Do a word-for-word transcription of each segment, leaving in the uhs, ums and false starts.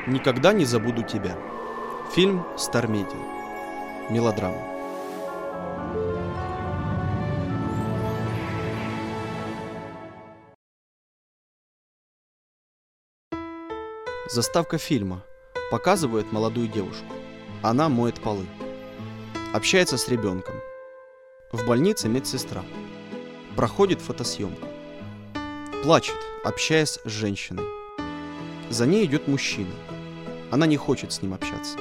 Никогда не забуду тебя. Фильм Star Media. Мелодрама. Заставка фильма показывает молодую девушку. Она моет полы. Общается с ребенком. В больнице медсестра. Проходит фотосъемку. Плачет, общаясь с женщиной. За ней идет мужчина. Она не хочет с ним общаться.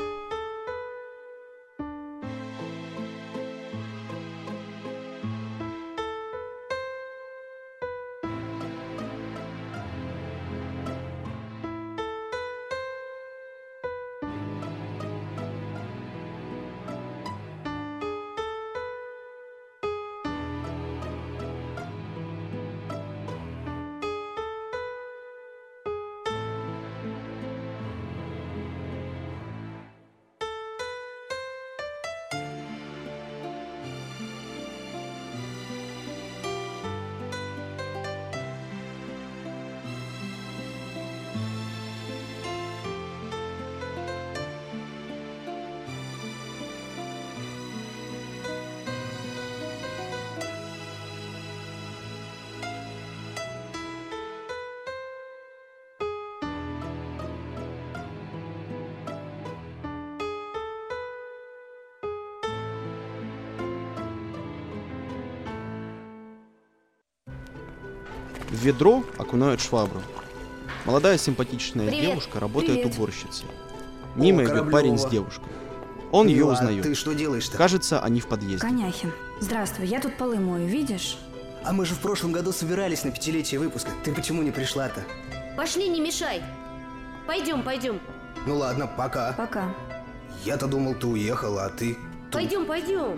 В ведро окунают швабру. Молодая симпатичная Привет. девушка работает Привет. уборщицей. Мимо О, идет Кораблёва. парень с девушкой. Он ее Мила, узнает. ты что делаешь-то? Кажется, они в подъезде. Коняхин, здравствуй, я тут полы мою, видишь? А мы же в прошлом году собирались на пятилетие выпуска. Ты почему не пришла-то? Пошли, не мешай. Пойдем, пойдем. Ну ладно, пока. Пока. Я-то думал, ты уехала, а ты... тут. Пойдем, пойдем.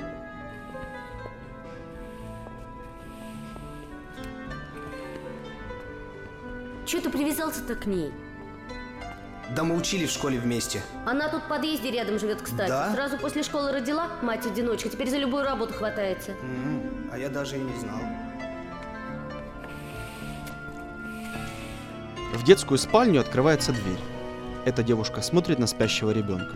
Че ты привязался-то к ней? Да мы учились в школе вместе. Она тут в подъезде рядом живет, кстати. Да? Сразу после школы родила, мать-одиночка. Теперь за любую работу хватается. М, А я даже и не знал. В детскую спальню открывается дверь. Эта девушка смотрит на спящего ребенка.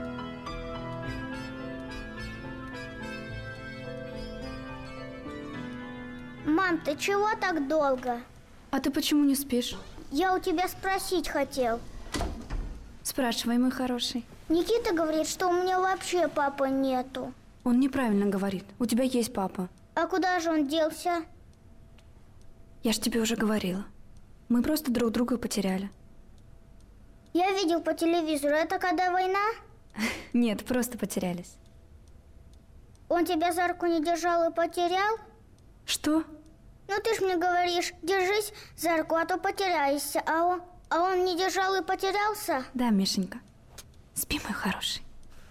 Мам, ты чего так долго? А ты почему не спишь? Я у тебя спросить хотел. Спрашивай, мой хороший. Никита говорит, что у меня вообще папы нету. Он неправильно говорит. У тебя есть папа. А куда же он делся? Я ж тебе уже говорила. Мы просто друг друга потеряли. Я видел по телевизору. Это когда война? Нет, просто потерялись. Он тебя за руку не держал и потерял? Что? Ну ты ж мне говоришь, держись за руку, а то потеряешься. А он, а он не держал и потерялся? Да, Мишенька. Спи, мой хороший.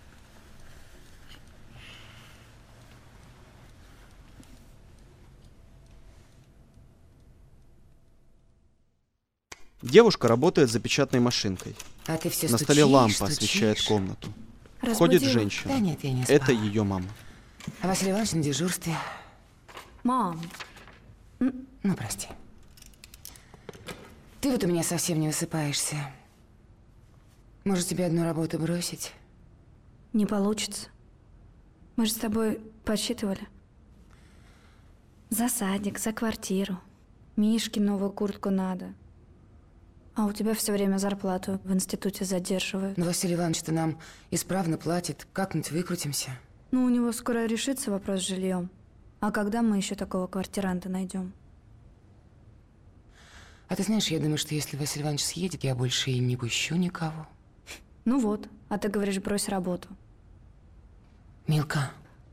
Девушка работает за печатной машинкой. А ты все На стучишь, столе лампа стучишь. освещает комнату. Разбудила? Входит женщина. Да нет, я не спала. Это ее мама. А Василий Иванович на дежурстве. Мам, Ну, прости. Ты вот у меня совсем не высыпаешься. Может, тебе одну работу бросить? не получится. Мы же с тобой подсчитывали. За садик, за квартиру. Мишке новую куртку надо. А у тебя все время зарплату в институте задерживают. Но Василий Иванович-то нам исправно платит. Как-нибудь выкрутимся. Ну, у него скоро решится вопрос с жильем. А когда мы еще такого квартиранта найдем? А ты знаешь, я думаю, что если Василий Иванович съедет, я больше и не пущу никого. Ну вот, а ты говоришь, брось работу. Милка.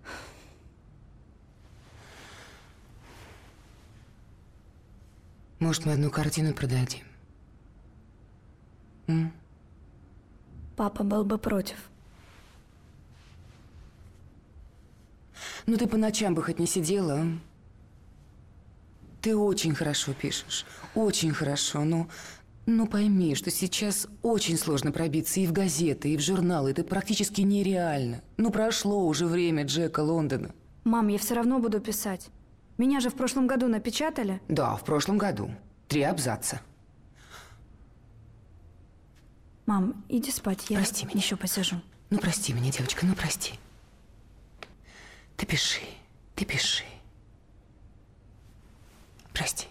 Может, мы одну картину продадим? М? Папа был бы против. Ну ты по ночам бы хоть не сидела, а? Ты очень хорошо пишешь, очень хорошо, но... Ну пойми, что сейчас очень сложно пробиться и в газеты, и в журналы, это практически нереально. Ну прошло уже время Джека Лондона. Мам, я все равно буду писать. Меня же в прошлом году напечатали. Да, в прошлом году. Три абзаца. Мам, иди спать, я Прости меня. еще посижу. Ну, прости меня, девочка, ну, прости. Ты пиши, ты пиши. Прости.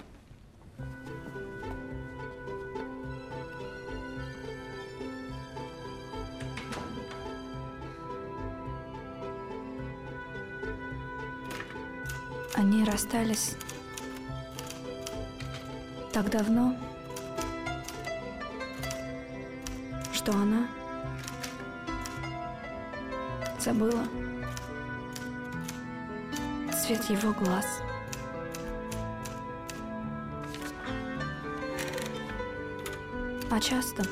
Они расстались так давно, что она забыла цвет его глаз. А часто,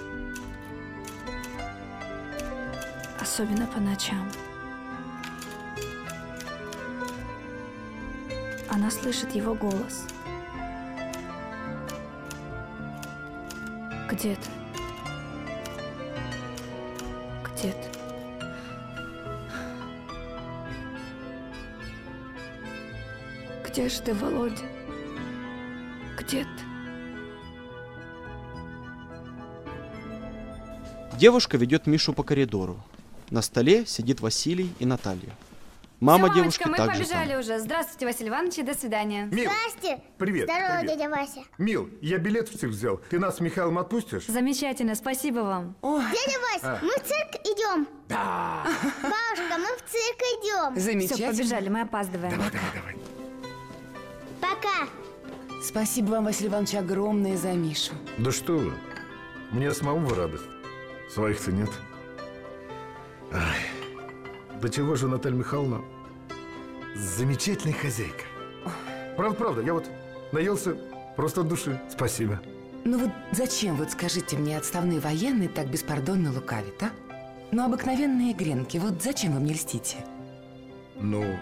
особенно по ночам, она слышит его голос. Где-то. Где-то. Где же ты, Володя? Где ты? Девушка ведет Мишу по коридору. На столе сидит Василий и Наталья. Мама Всё, девушки мамочка, мы также побежали там. уже. Здравствуйте, Василий Иванович, и до свидания. Мил, Здрасте. привет. Здорово, привет. дядя Вася. Мил, я билет в цирк взял. Ты нас с Михаилом отпустишь? Замечательно, спасибо вам. Дядя Вася, А. мы в цирк идем. Да. Бабушка, мы в цирк идем. Все, Замечательно. побежали, мы опаздываем. Давай, давай, давай. Пока. Спасибо вам, Василий Иванович, огромное за Мишу. Да что вы. Мне самому в радость. Своих-то нет. Ай. Да чего же, Наталья Михайловна, замечательная хозяйка. Правда, правда, я вот наелся просто от души. Спасибо. Ну вот зачем, вот скажите мне, отставные военные так беспардонно лукавят, а? Ну, обыкновенные гренки, вот зачем вы мне льстите? Ну,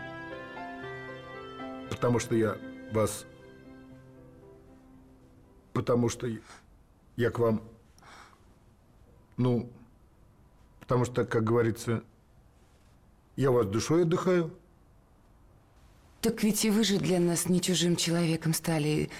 потому что я вас... Потому что я к вам... Ну, потому что, как говорится, я у вас душой отдыхаю. Так ведь и вы же для нас не чужим человеком стали.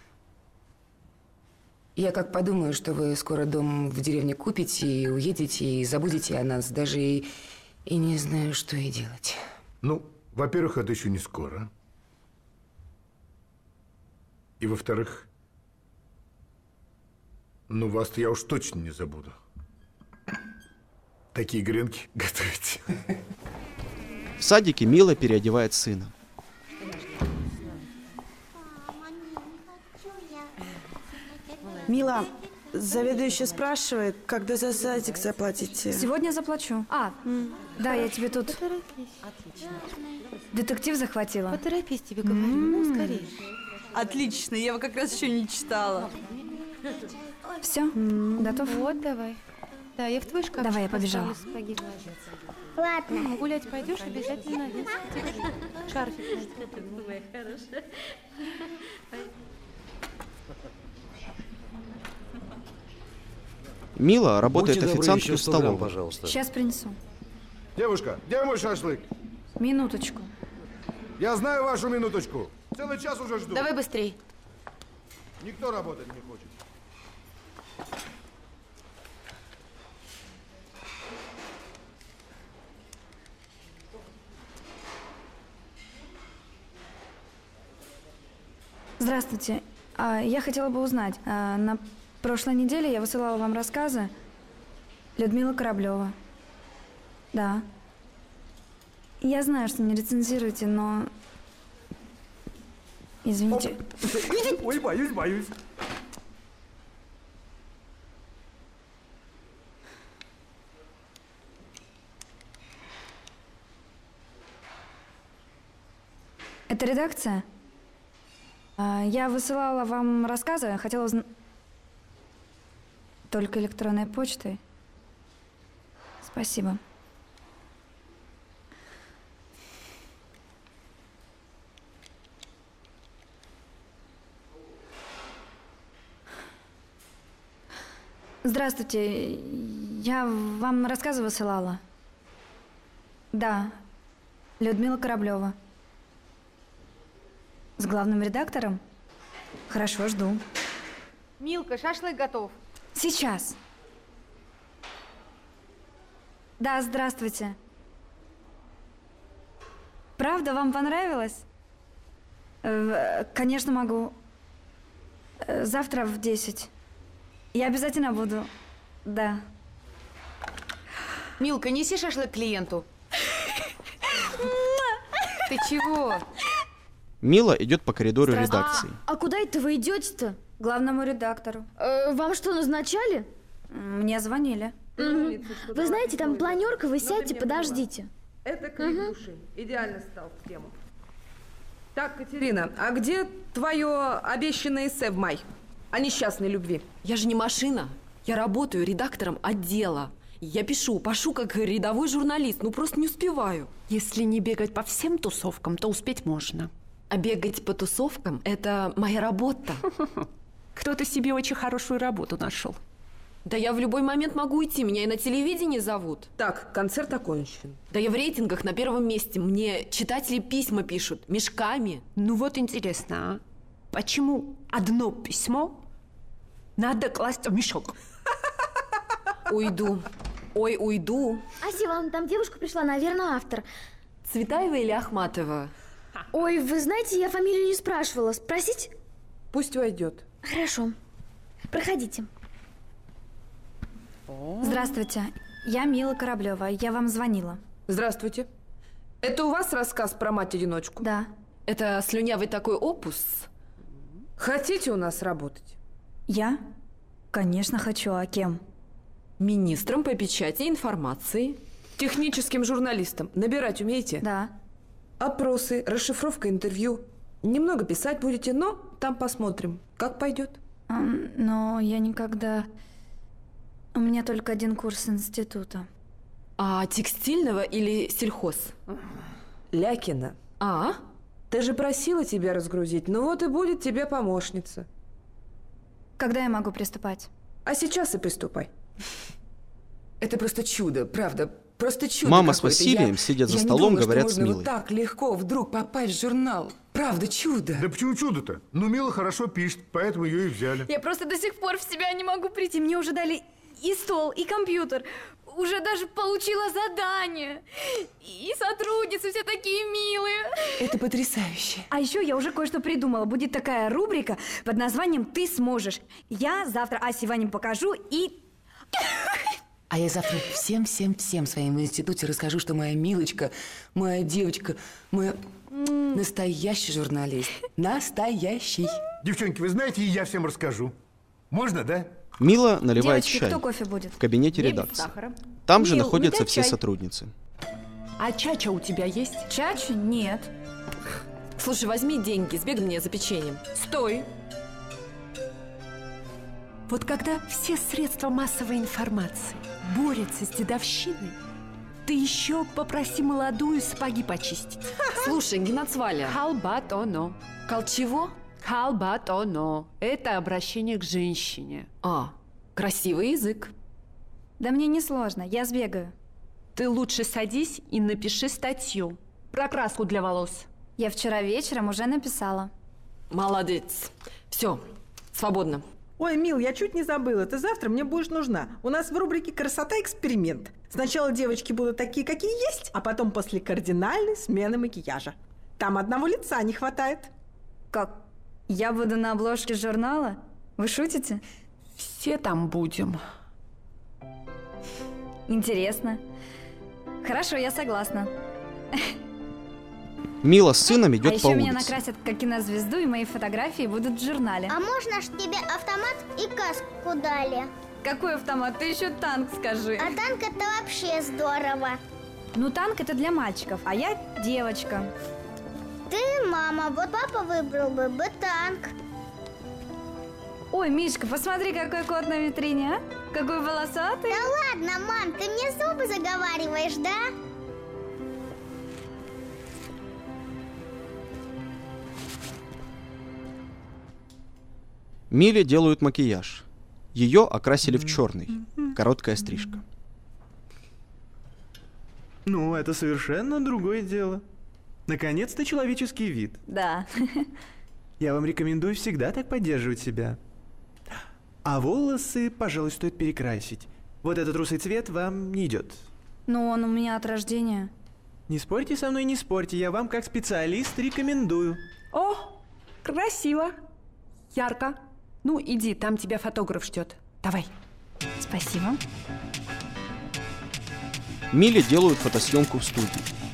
Я как подумаю, что вы скоро дом в деревне купите и уедете, и забудете о нас, даже и, и не знаю, что и делать. Ну, во-первых, это еще не скоро. И во-вторых, ну, вас-то я уж точно не забуду. Такие гренки готовите. В садике Мила переодевает сына. Мила, заведующая спрашивает, когда за садик заплатите. Сегодня заплачу. А, да, я тебе тут детектив захватила. Поторопись, тебе говорю, ну, скорее. Отлично, я его как раз еще не читала. Все, готов? Вот, давай. Да, я в твой шкаф. Давай, я побежала. Сапоги. Ладно. Ну, гулять пойдешь, обязательно надень. Шарфик надень. Мила работает Будьте добры, официанткой еще в сто грамм, столовой. пожалуйста. Сейчас принесу. Девушка, где мой шашлык? Минуточку. Я знаю вашу минуточку. Целый час уже жду. Давай быстрей. Никто работать не хочет. Здравствуйте. А, я хотела бы узнать, а, на прошлой неделе я высылала вам рассказы Людмила Кораблева. Да. Я знаю, что не рецензируете, но... Извините. Ой, боюсь, боюсь. Это редакция? А, я высылала вам рассказы, хотела узнать... Только электронной почтой? Спасибо. Здравствуйте. Я вам рассказы высылала. Да. Людмила Кораблева. С главным редактором? Хорошо, жду. Милка, шашлык готов. Сейчас. Да, здравствуйте. Правда, вам понравилось? Э, Конечно, могу. Э, Завтра в десять. Я обязательно буду. Да. Милка, неси шашлык клиенту. Ты чего? Мила идет по коридору редакции. А, а куда это вы идете-то? Главному редактору. Э, вам что, назначали? Мне звонили. Угу. Вы знаете, там планерка, вы сядьте, подождите. Это крик угу. души. Идеально стал в тему. Так, Катерина, а где твое обещанное эссе в май? О несчастной любви. Я же не машина. Я работаю редактором отдела. Я пишу, пашу как рядовой журналист, ну просто не успеваю. Если не бегать по всем тусовкам, то успеть можно. А бегать по тусовкам – это моя работа. Кто-то себе очень хорошую работу нашел. Да я в любой момент могу уйти, меня и на телевидении зовут. Так, концерт окончен. Да я в рейтингах на первом месте, мне читатели письма пишут, мешками. Ну вот интересно, а? Почему одно письмо надо класть в мешок? Уйду. Ой, уйду. Ася, вам там девушка пришла, наверное, автор. Цветаева или Ахматова? Ой, вы знаете, я фамилию не спрашивала. Спросить? Пусть войдет. Хорошо. Проходите. Здравствуйте. Я Мила Кораблева. Я вам звонила. Здравствуйте. Это у вас рассказ про мать-одиночку? Да. Это слюнявый такой опус? Хотите у нас работать? Я? Конечно, хочу. А кем? Министром по печати и информации. Техническим журналистом. Набирать умеете? Да. Опросы, расшифровка интервью. Немного писать будете, но там посмотрим, как пойдет. А, но я никогда... У меня только один курс института. А текстильного или сельхоз? Лякина. А? Ты же просила тебя разгрузить, ну вот и будет тебе помощница. Когда я могу приступать? А сейчас и приступай. Это просто чудо, правда. Просто чудо. Мама какое-то. с Василием я, сидят за я столом, не думала, говорят что с можно Милой. Вот так легко вдруг попасть в журнал. Правда, чудо. Да почему чудо-то? Ну, Мила хорошо пишет, поэтому ее и взяли. Я просто до сих пор в себя не могу прийти. Мне уже дали и стол, и компьютер. Уже даже получила задание. И сотрудницы все такие милые. Это потрясающе. А еще я уже кое-что придумала. Будет такая рубрика под названием «Ты сможешь». Я завтра Асе и Ване покажу и... А я завтра всем-всем-всем своим в институте расскажу, что моя Милочка, моя девочка, моя настоящий журналист. Настоящий. Девчонки, вы знаете, и я всем расскажу. Можно, да? Мила наливает Девочки, чай кто кофе будет? в кабинете Мне без редакции. сахара. Там же Мил, находятся ну дай все чай. сотрудницы. А чача у тебя есть? Чачу? Нет. Слушай, возьми деньги, сбегай мне за печеньем. Стой. Вот когда все средства массовой информации борются с дедовщиной, ты еще попроси молодую сапоги почистить. Слушай, Геноцваля. Халбатоно. Кал чего? Халбатоно. Это обращение к женщине. А, красивый язык. Да мне не сложно, я сбегаю. Ты лучше садись и напиши статью про краску для волос. Я вчера вечером уже написала. Молодец. Все, свободно. Ой, Мил, я чуть не забыла. Ты завтра мне будешь нужна. У нас в рубрике «Красота эксперимент». Сначала девочки будут такие, какие есть, а потом после кардинальной смены макияжа. Там одного лица не хватает. Как? Я буду на обложке журнала? Вы шутите? Все там будем. Интересно. Хорошо, я согласна. Мила с сыном А идет по еще меня улице. накрасят как кинозвезду, и мои фотографии будут в журнале. А можно ж тебе автомат и каску дали? Какой автомат? Ты еще танк скажи. А танк это вообще здорово. Ну, танк это для мальчиков, а я девочка. Ты мама, вот папа выбрал бы бы танк. Ой, Мишка, посмотри, какой кот на витрине, а? Какой волосатый. Да ладно, мам, ты мне зубы заговариваешь, да? Миле делают макияж. Ее окрасили в черный. Короткая стрижка. Ну, это совершенно другое дело. Наконец-то человеческий вид. Да. Я вам рекомендую всегда так поддерживать себя. А волосы, пожалуй, стоит перекрасить. Вот этот русый цвет вам не идет. Но он у меня от рождения. Не спорьте со мной, не спорьте. Я вам, как специалист, рекомендую. О, красиво. Ярко. Ну, иди, там тебя фотограф ждет. Давай. Спасибо. Миле делают фотосъемку в студии.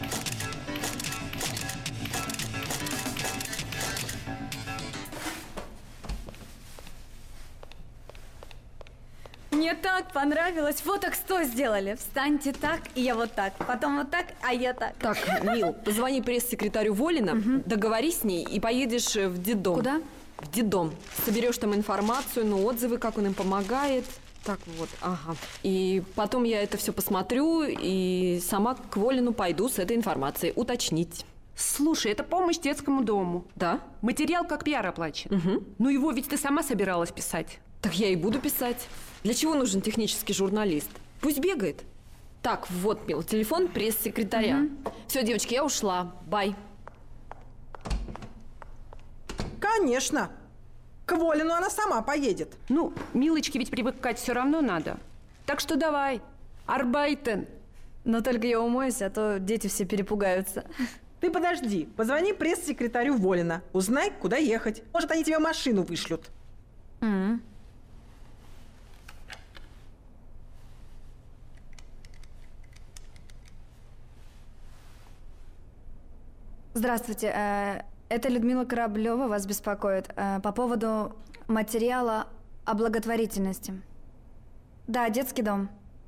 Мне так понравилось. Фоток сто сделали. Встаньте так, и я вот так. Потом вот так, а я так. Так, Мил, позвони пресс-секретарю Волина, угу. договорись с ней и поедешь в детдом. Куда? В детдом. Соберешь там информацию, ну, отзывы, как он им помогает. Так вот, ага. И потом я это все посмотрю и сама к Волину пойду с этой информацией уточнить. Слушай, это помощь детскому дому. Да? Материал как пиар оплачен. Угу. Ну его ведь ты сама собиралась писать. Так я и буду писать. Для чего нужен технический журналист? Пусть бегает. Так, вот, Мил, телефон пресс-секретаря. Угу. Все, девочки, я ушла. Бай. Конечно. К Волину она сама поедет. Ну, Милочке ведь привыкать все равно надо. Так что давай, арбайтен. Но только я умоюсь, а то дети все перепугаются. Ты подожди, позвони пресс-секретарю Волина. Узнай, куда ехать. Может, они тебе машину вышлют. Mm-hmm. Здравствуйте. Это Людмила Кораблева вас беспокоит по поводу материала о благотворительности. Да, детский дом.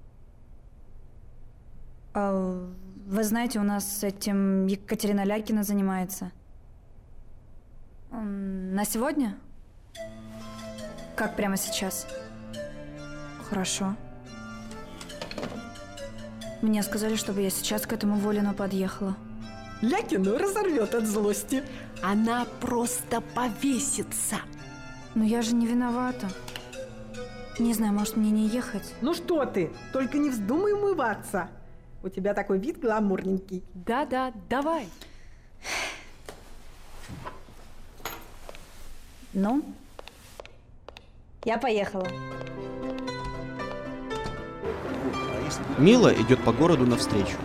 Вы знаете, у нас с этим Екатерина Лякина занимается. На сегодня? Как прямо сейчас? Хорошо. Мне сказали, чтобы я сейчас к этому Волину подъехала. Лякину разорвет от злости. Она просто повесится. Но я же не виновата. Не знаю, может, мне не ехать? Ну что ты, только не вздумай умываться. У тебя такой вид гламурненький. Да-да, давай. Ну, я поехала. Мила идет по городу навстречу.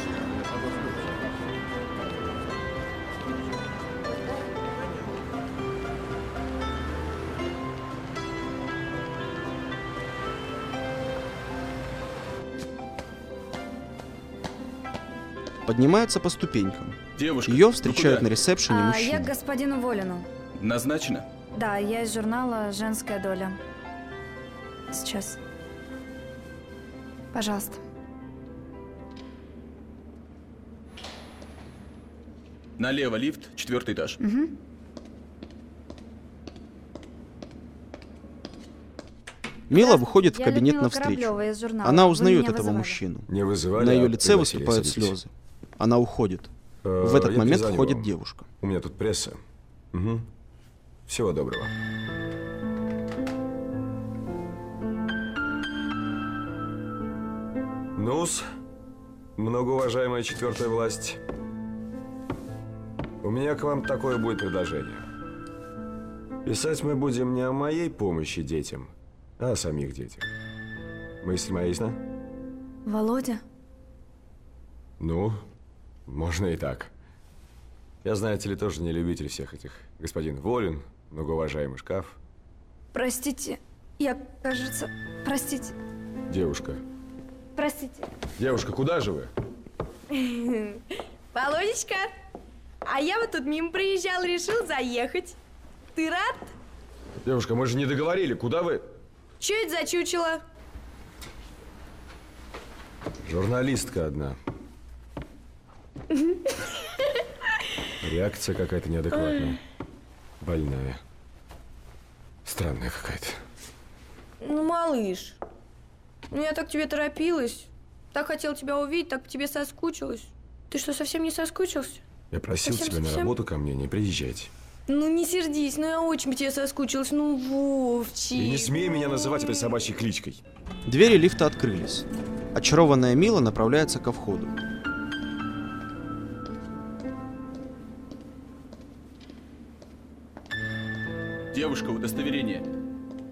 Поднимается по ступенькам. Девушка, ее встречают на ресепшене а, мужчины. Я к господину Волину. Назначено? Да, я из журнала «Женская доля». Сейчас. Пожалуйста. Налево лифт, четвертый этаж. Угу. Мила выходит в кабинет Людмила навстречу. Из журнала. Она узнает этого вызывали? мужчину. Не вызывали, На ее а лице пригласили, выступают садитесь. слезы. Она уходит. Э, в этот я момент перезвоню входит вам. девушка. У меня тут пресса. Угу. Всего доброго. Ну-с, многоуважаемая четвертая власть, у меня к вам такое будет предложение. Писать мы будем не о моей помощи детям, а о самих детях. Мысль моя ясна? Володя? Ну, можно и так. Я, знаете ли, тоже не любитель всех этих. Господин Волин, многоуважаемый шкаф. Простите, я, кажется... Простите. Девушка. Простите. Девушка, куда же вы? Володечка, а я вот тут мимо проезжал, решил заехать. Ты рад? Девушка, мы же не договорили. Куда вы? Че это за чучело? Журналистка одна. Реакция какая-то неадекватная. Больная. Странная какая-то. Ну, малыш, ну я так к тебе торопилась. Так хотела тебя увидеть, так по тебе соскучилась. Ты что, совсем не соскучился? Я просил Совсем, тебя на совсем? работу ко мне не приезжать. Ну, не сердись, ну я очень по тебе соскучилась. Ну, Вовчик. И не смей меня называть этой собачьей кличкой. Двери лифта открылись. Очарованная Мила направляется ко входу. Девушка, удостоверение.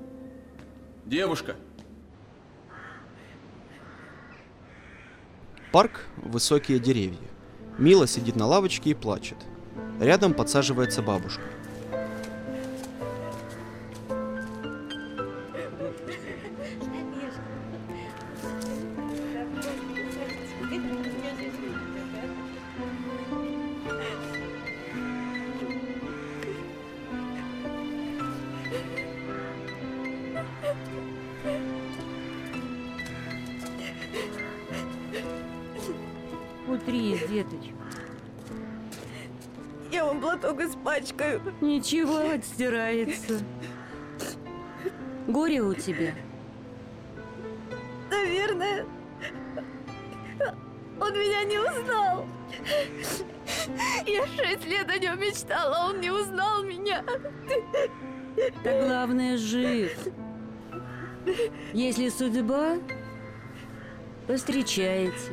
Девушка. Парк, высокие деревья. Мила сидит на лавочке и плачет. Рядом подсаживается бабушка. Утри, деточка. Я вам платок испачкаю. Ничего, отстирается. Горе у тебя. Наверное, он меня не узнал. Я шесть лет о нем мечтала, а он не узнал меня. Да главное, жив. Если судьба, повстречаетесь.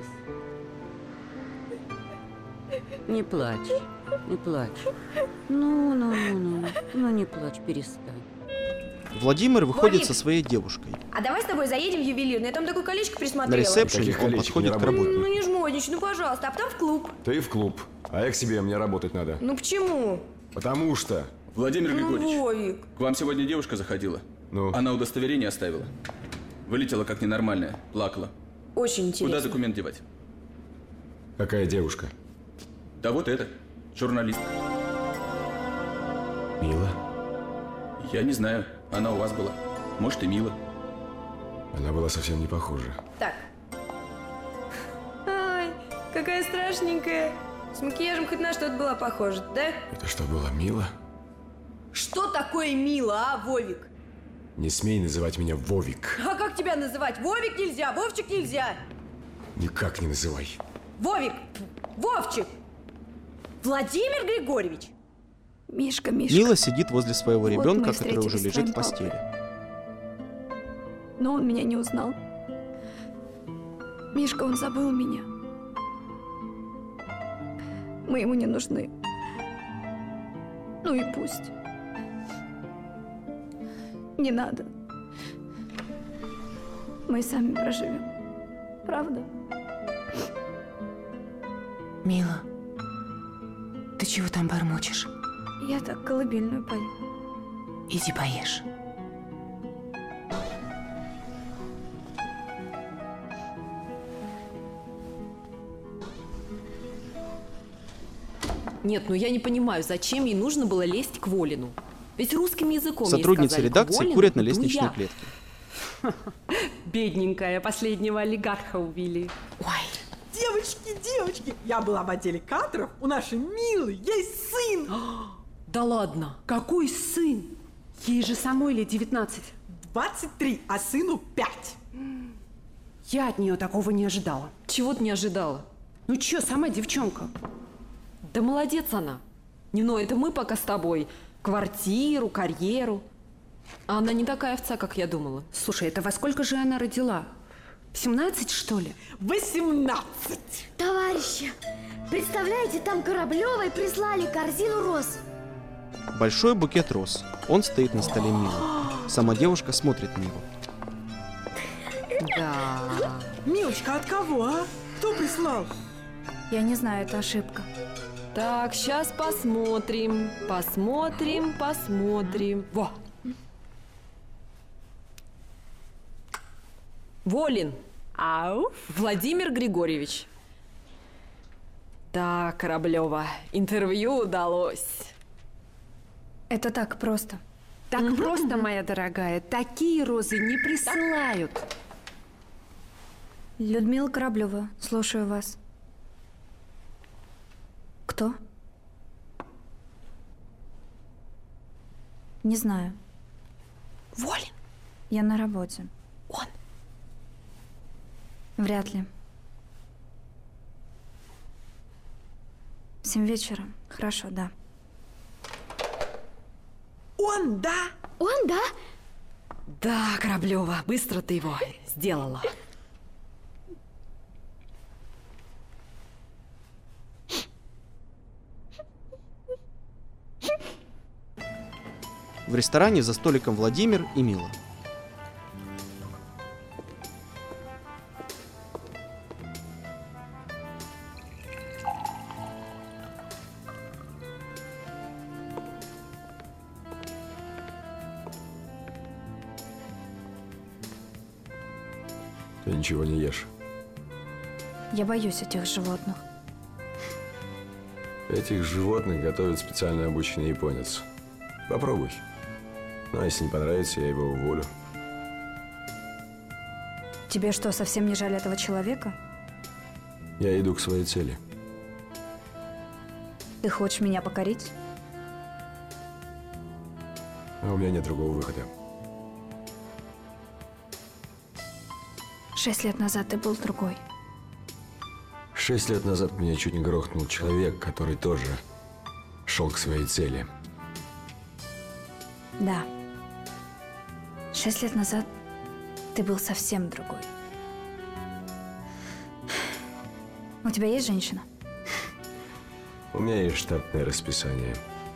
Не плачь, не плачь. Ну, ну, ну, ну, ну не плачь, перестань. Владимир выходит Владик! со своей девушкой. А давай с тобой заедем в ювелирный, я там такое колечко На присмотрела. ресепшене он подходит к работнику. Ну не жмодничай, ну пожалуйста, а потом в клуб. Ты в клуб, а я к себе, мне работать надо. Ну почему? Потому что... Владимир Григорьевич, Ну, Вовик. к вам сегодня девушка заходила. Ну? Она удостоверение оставила. Вылетела как ненормальная, плакала. Очень интересно. Куда документ девать? Какая девушка? Да вот это, журналист. Мила? Я не знаю, она у вас была. Может, и Мила. Она была совсем не похожа. Так. Ай, какая страшненькая. С макияжем хоть на что-то была похожа, да? Это что, была Мила? Что такое мило, а, Вовик? Не смей называть меня Вовик. А как тебя называть? Вовик нельзя, Вовчик нельзя. Никак не называй. Вовик, Вовчик. Владимир Григорьевич. Мишка, Мишка. Мила сидит возле своего Вот ребенка, мы который уже встретились с лежит в твоим постели. Но он меня не узнал. Мишка, он забыл меня. Мы ему не нужны. Ну и пусть. Не надо. Мы сами проживем. Правда? Мила, ты чего там бормочешь? Я так колыбельную пою. Иди поешь. Нет, ну я не понимаю, зачем ей нужно было лезть к Волину. Ведь русским языком ей Сотрудницы сказали, редакции «Волин, курят на иду лестничной я». клетке. Бедненькая, последнего олигарха убили. Девочки, девочки, я была в отделе кадров, у нашей Милы есть сын. Да ладно. Какой сын? Ей же самой лет девятнадцать. двадцать три, а сыну пять. Я от нее такого не ожидала. Чего ты не ожидала? Ну чё, сама девчонка. Да молодец она. Не, ну это мы пока с тобой. Квартиру, карьеру. А она не такая овца, как я думала. Слушай, это во сколько же она родила? В семнадцать, что ли? восемнадцать. Товарищи, представляете, там Кораблевой прислали корзину роз. Большой букет роз. Он стоит на столе Милы. Сама девушка смотрит на него. Да. Милочка, от кого, а? Кто прислал? Я не знаю, это ошибка. Так, сейчас посмотрим. Посмотрим, посмотрим. Во! Волин. Ау. Владимир Григорьевич. Так, Кораблева, интервью удалось. Это так просто. Так просто, моя дорогая, такие розы не присылают. Людмила Кораблева, слушаю вас. Кто? Не знаю. Волин. Я на работе. Он. Вряд ли. В семь вечера. Хорошо, да. Он, да? Он, да? Да, Кораблева, быстро ты его сделала. В ресторане за столиком Владимир и Мила. Ты ничего не ешь. Я боюсь этих животных. Этих животных готовит специально обученный японец. Попробуй. Ну, а если не понравится, я его уволю. Тебе что, совсем не жаль этого человека? Я иду к своей цели. Ты хочешь меня покорить? А у меня нет другого выхода. Шесть лет назад ты был другой. Шесть лет назад меня чуть не грохнул человек, который тоже шел к своей цели. Да. Шесть лет назад ты был совсем другой. У тебя есть женщина? У меня есть штатное расписание.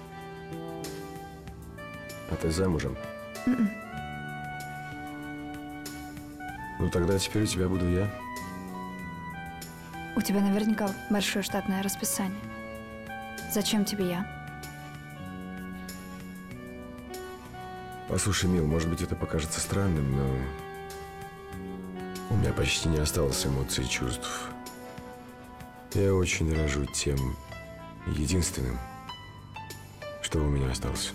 А ты замужем? Mm-mm. Ну тогда теперь у тебя буду я. У тебя наверняка большое штатное расписание. Зачем тебе я? Послушай, Мил, может быть, это покажется странным, но у меня почти не осталось эмоций и чувств. Я очень дорожу тем единственным, что у меня осталось.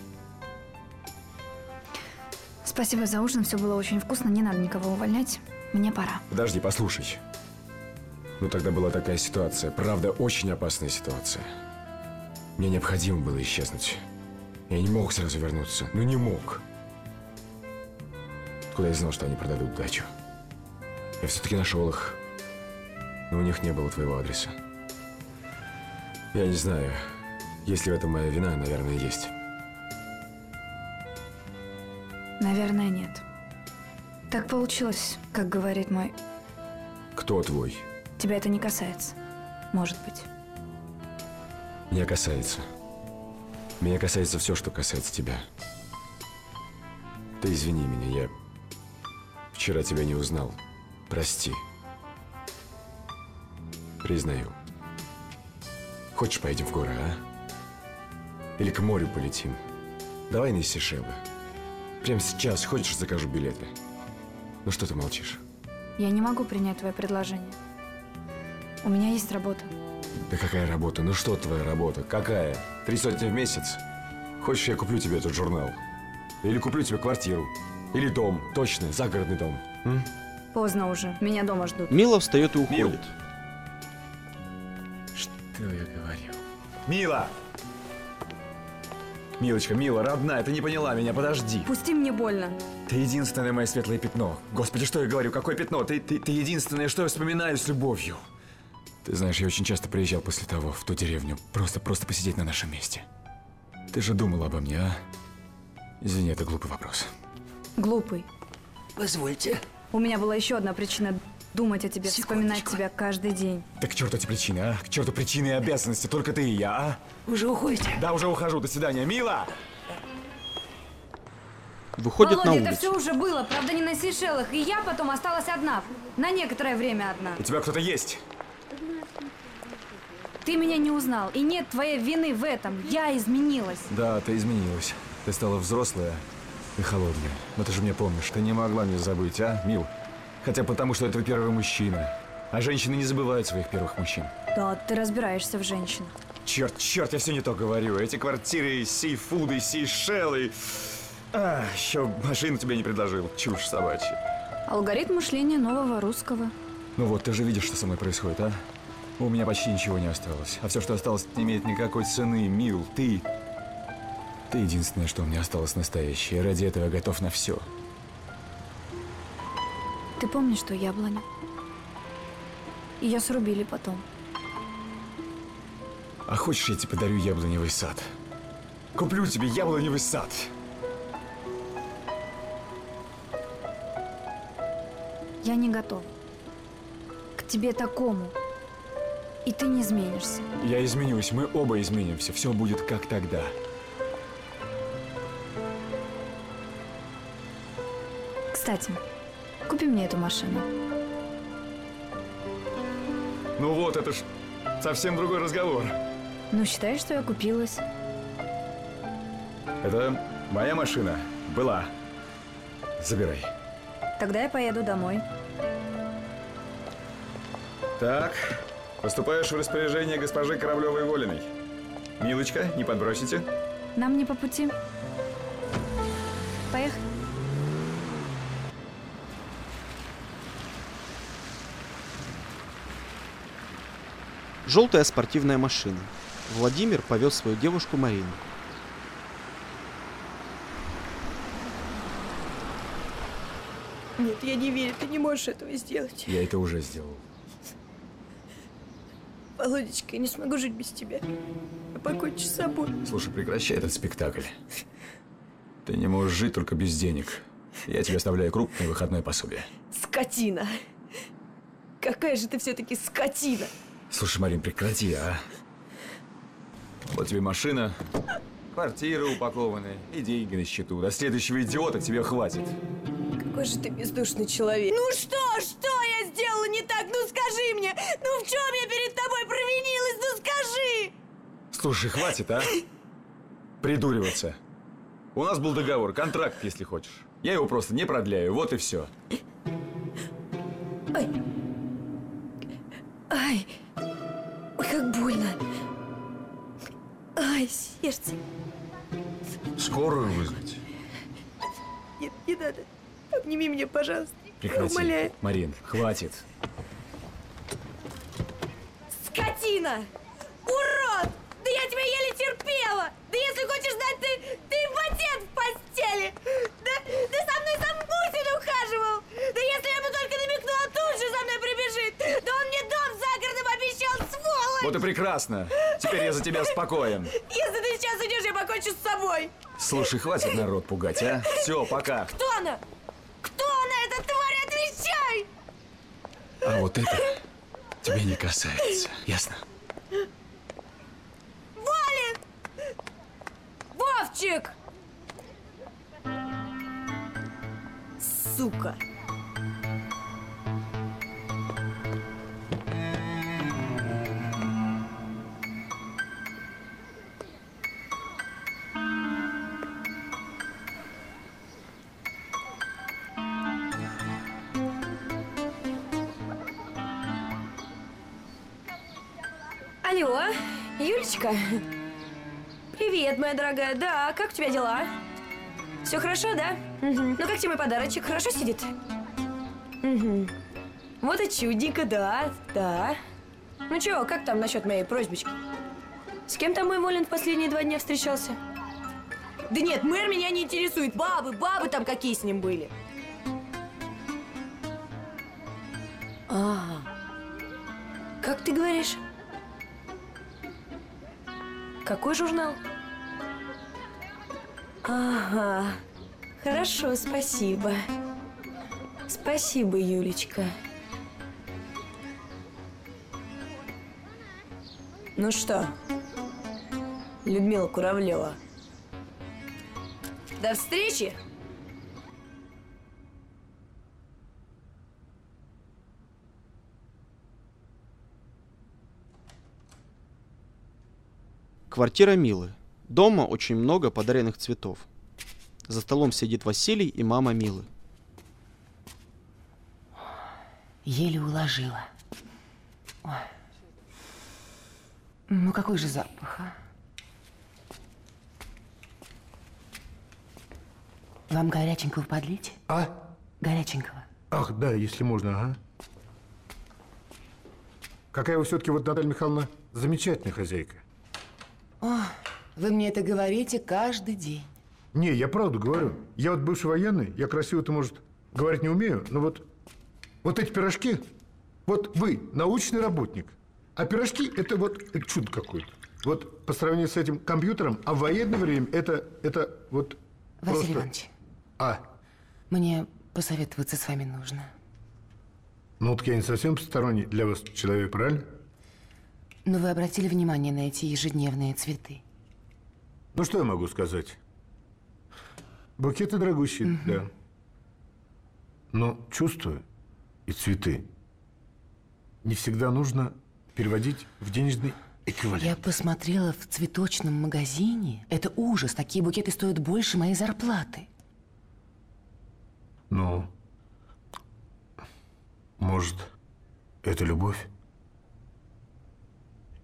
Спасибо за ужин, все было очень вкусно, не надо никого увольнять. Мне пора. Подожди, послушай. Ну, тогда была такая ситуация. Правда, очень опасная ситуация. Мне необходимо было исчезнуть. Я не мог сразу вернуться. Ну, не мог. Откуда я знал, что они продадут дачу? Я все-таки нашел их. Но у них не было твоего адреса. Я не знаю. Есть ли в этом моя вина? Наверное, есть. Наверное, нет. Так получилось, как говорит мой... Кто твой? Тебя это не касается. Может быть. Меня касается. Меня касается все, что касается тебя. Ты извини меня, я вчера тебя не узнал. Прости. Признаю. Хочешь, поедем в горы, а? Или к морю полетим? Давай на Сейшелы. Прямо сейчас хочешь, закажу билеты. Ну что ты молчишь? Я не могу принять твое предложение. У меня есть работа. Да какая работа? Ну что твоя работа? Какая? Три сотни в месяц? Хочешь, я куплю тебе этот журнал? Или куплю тебе квартиру? Или дом? Точно, загородный дом. М? Поздно уже. Меня дома ждут. Мила встает и уходит. Мил. Что я говорил? Мила! Милочка, Мила, родная, ты не поняла меня, подожди. Пусти, мне больно. Ты единственное мое светлое пятно. Господи, что я говорю? Какое пятно? Ты, ты, ты единственное, что я вспоминаю с любовью. Ты знаешь, я очень часто приезжал после того в ту деревню. Просто, просто посидеть на нашем месте. Ты же думала обо мне, а? Извини, это глупый вопрос. Глупый. Позвольте. У меня была еще одна причина думать о тебе, вспоминать тебя каждый день. Да к черту эти причины, а? К черту причины и обязанности. Только ты и я, а? Уже уходите? Да, уже ухожу. До свидания. Мила! Выходит Володя, на это улицу. все уже было, правда, не на Сейшелах. И я потом осталась одна. На некоторое время одна. У тебя кто-то есть? Ты меня не узнал. И нет твоей вины в этом. Я изменилась. Да, ты изменилась. Ты стала взрослая и холодная. Но ты же меня помнишь. Ты не могла меня забыть, а, Мил? Хотя потому, что это твой первый мужчина. А женщины не забывают своих первых мужчин. Да, ты разбираешься в женщинах. Черт, черт, я все не то говорю. Эти квартиры, сейфуды, Сейшелы. А, еще машину тебе не предложил. Чушь собачья. Алгоритм мышления нового русского. Ну вот, ты же видишь, что со мной происходит, а? У меня почти ничего не осталось. А все, что осталось, не имеет никакой цены. Мил, ты... Ты единственное, что у меня осталось настоящее. Ради этого я готов на все. Ты помнишь ту яблоню? Ее срубили потом. А хочешь, я тебе подарю яблоневый сад? Куплю тебе яблоневый сад. Я не готова. К тебе такому. И ты не изменишься. Я изменюсь, мы оба изменимся. Все будет как тогда. Кстати, купи мне эту машину. Ну вот, это ж совсем другой разговор. Ну, считай, что я купилась. Это моя машина. Была. Забирай. Тогда я поеду домой. Так, поступаешь в распоряжение госпожи Кораблевой-Волиной. Милочка, не подбросите? Нам не по пути. Поехали. Желтая спортивная машина. Владимир повез свою девушку Марину. Нет, я не верю, ты не можешь этого сделать. Я это уже сделал. Володечка, я не смогу жить без тебя. Я покончу с собой. Слушай, прекращай этот спектакль. Ты не можешь жить только без денег. Я тебе оставляю крупное выходное пособие. Скотина! Какая же ты все-таки скотина! Слушай, Марин, прекрати, а? Вот тебе машина, квартира упакованная и деньги на счету. До следующего идиота тебе хватит. Какой же ты бездушный человек. Ну что, что я сделала не так? Ну скажи мне! Ну в чем я перед тобой провинилась? Ну скажи! Слушай, хватит, а? Придуриваться. У нас был договор, контракт, если хочешь. Я его просто не продляю, вот и все. Ай. Ай. Ой, как больно. Ай, сердце. Скорую вызвать? Нет, не надо. Обними меня, пожалуйста. Прекрати. Умоляю. Марин, хватит. Скотина! Урод! Да я тебя еле терпела! Да если хочешь знать, ты, ты импотент в постели! Да, да со мной сам Бусин ухаживал! Да если я ему только намекнула, тут же за мной прибежит! Да он мне дом за городом обещал, сволочь! Вот и прекрасно. Теперь я за тебя спокоен. Если ты сейчас уйдешь, я покончу с собой! Слушай, хватит народ пугать, а? Все, пока. Кто она? Кто она, эта тварь? Отвечай! А вот это тебе не касается, ясно? Валик! Вовчик! Сука! Алло, Юлечка? Привет, моя дорогая. Да, как у тебя дела? Все хорошо, да? Угу. Ну как тебе мой подарочек? Хорошо сидит? Угу. Вот и чудненько, да, да. Ну чего, как там насчет моей просьбочки? С кем там мой Волин в последние два дня встречался? Да нет, мэр меня не интересует. Бабы, бабы там какие с ним были. А, как ты говоришь? Какой журнал? Ага. Хорошо, спасибо. Спасибо, Юлечка. Ну что, Людмила Куравлева, до встречи! Квартира Милы. Дома очень много подаренных цветов. За столом сидит Василий и мама Милы. Еле уложила. Ой. Ну какой же запах, а? Вам горяченького подлить? А? Горяченького. Ах, да, если можно, ага. Какая вы все-таки, вот, Наталья Михайловна, замечательная хозяйка. О, вы мне это говорите каждый день. Не, я правду говорю. Я вот бывший военный, я красиво-то, может, говорить не умею, но вот, вот эти пирожки, вот вы научный работник, а пирожки это вот это чудо какое-то. Вот по сравнению с этим компьютером, а в военное время это, это вот Василий просто... Иванович. А? Мне посоветоваться с вами нужно. Ну, вот я не совсем посторонний для вас человек, правильно? Но вы обратили внимание на эти ежедневные цветы? Ну, что я могу сказать? Букеты дорогущие, угу. Да. Но чувства и цветы не всегда нужно переводить в денежный эквивалент. Я посмотрела в цветочном магазине. Это ужас. Такие букеты стоят больше моей зарплаты. Ну, может, это любовь?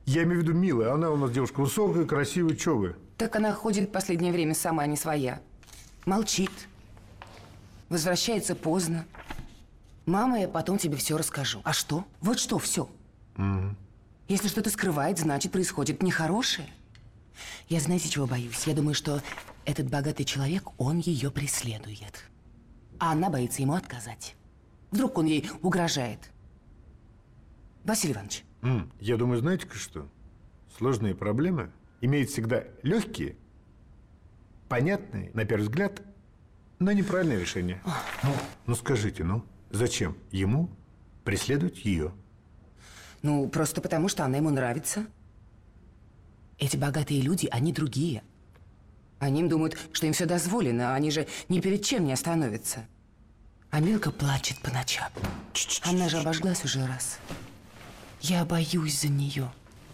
Я имею в виду Мила. Она у нас девушка высокая, красивая. Чё вы? Так она ходит в последнее время сама, не своя. Молчит. Возвращается поздно. Мама, я потом тебе все расскажу. А что? Вот что, все. Угу. Если что-то скрывает, значит, происходит нехорошее. Я, знаете, чего боюсь? Я думаю, что этот богатый человек, он ее преследует. А она боится ему отказать. Вдруг он ей угрожает. Василий Иванович. М, Я думаю, знаете-ка что? Сложные проблемы имеют всегда легкие, понятные, на первый взгляд, но неправильное решение. Ну, скажите, ну, зачем ему преследовать ее? Ну, просто потому, что она ему нравится. Эти богатые люди, они другие. Они им думают, что им все дозволено, а они же ни перед чем не остановятся. А Милка плачет по ночам. Она же обожглась уже раз. Я боюсь за нее.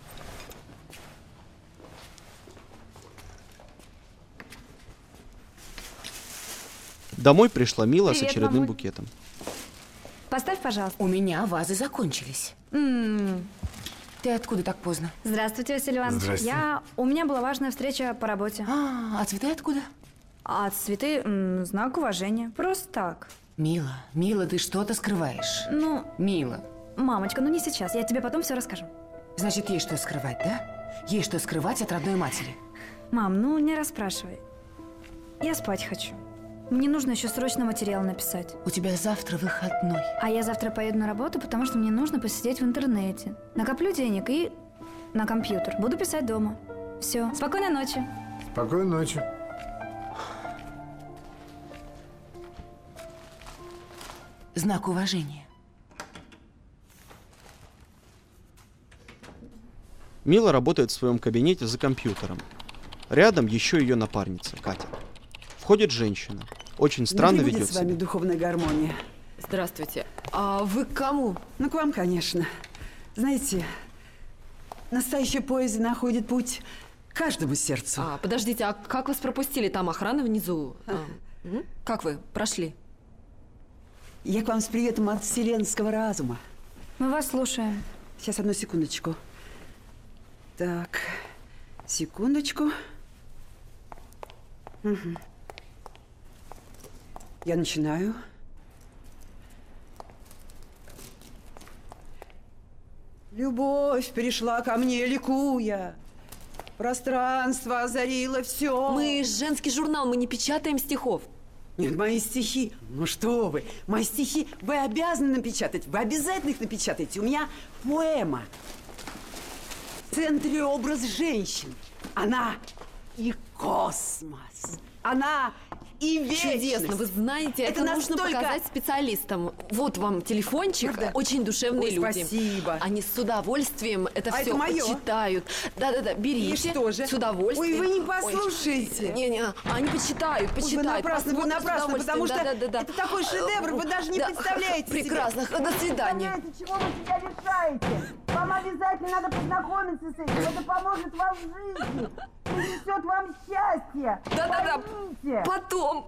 Домой пришла Мила Привет, с очередным мамуль. букетом. Поставь, пожалуйста. У меня вазы закончились. М. Ты откуда так поздно? Здравствуйте, Василий Иванович. Здрасте. Я... У меня была важная встреча по работе. А, а цветы откуда? А цветы м, знак уважения. Просто так. Мила, Мила, ты что-то скрываешь. Ну, Мила. мамочка, ну не сейчас. Я тебе потом все расскажу. Значит, есть что скрывать, да? Есть что скрывать от родной матери. Мам, ну не расспрашивай. Я спать хочу. Мне нужно еще срочно материал написать. У тебя завтра выходной. А я завтра поеду на работу, потому что мне нужно посидеть в интернете. Накоплю денег и на компьютер. Буду писать дома. Все. Спокойной ночи. Спокойной ночи. Знак уважения. Мила работает в своем кабинете за компьютером. Рядом еще ее напарница, Катя. Входит женщина. Очень странно Да не будет ведет с вами себя. духовная гармония. Здравствуйте. А вы к кому? Ну, к вам, конечно. Знаете, настоящая поэзия находит путь к каждому сердцу. А, подождите, а как вас пропустили? Там охрана внизу. А, м? Как вы прошли? Я к вам с приветом от вселенского разума. Мы вас слушаем. Сейчас, одну секундочку. Так, секундочку. Угу. Я начинаю. Любовь перешла ко мне, ликуя. Пространство озарило все. Мы женский журнал, мы не печатаем стихов. Нет, мои стихи. Ну что вы, мои стихи вы обязаны напечатать. Вы обязательно их напечатаете. У меня поэма. В центре образ женщин. Она и космос. Она и вечность. Чудесно, вы знаете, это, Это нужно настолько- показать специалистам. Вот вам телефончик, Правда? очень душевные Ой, люди. спасибо. Они с удовольствием это А все это моё? почитают. Да-да-да, берите. И что же? С удовольствием. Ой, вы не Ой, послушаете. Не-не, они почитают, Ой, вы почитают. напрасно, вы посмотрят с напрасно, удовольствием. потому что Да-да-да-да. это такой шедевр, вы даже не Да. представляете себе. Прекрасно, до свидания. Представляете, чего вы себя лишаете? Вам обязательно надо познакомиться с этим. Это поможет вам в жизни. Принесет вам счастье. Да-да-да, Поймите. потом.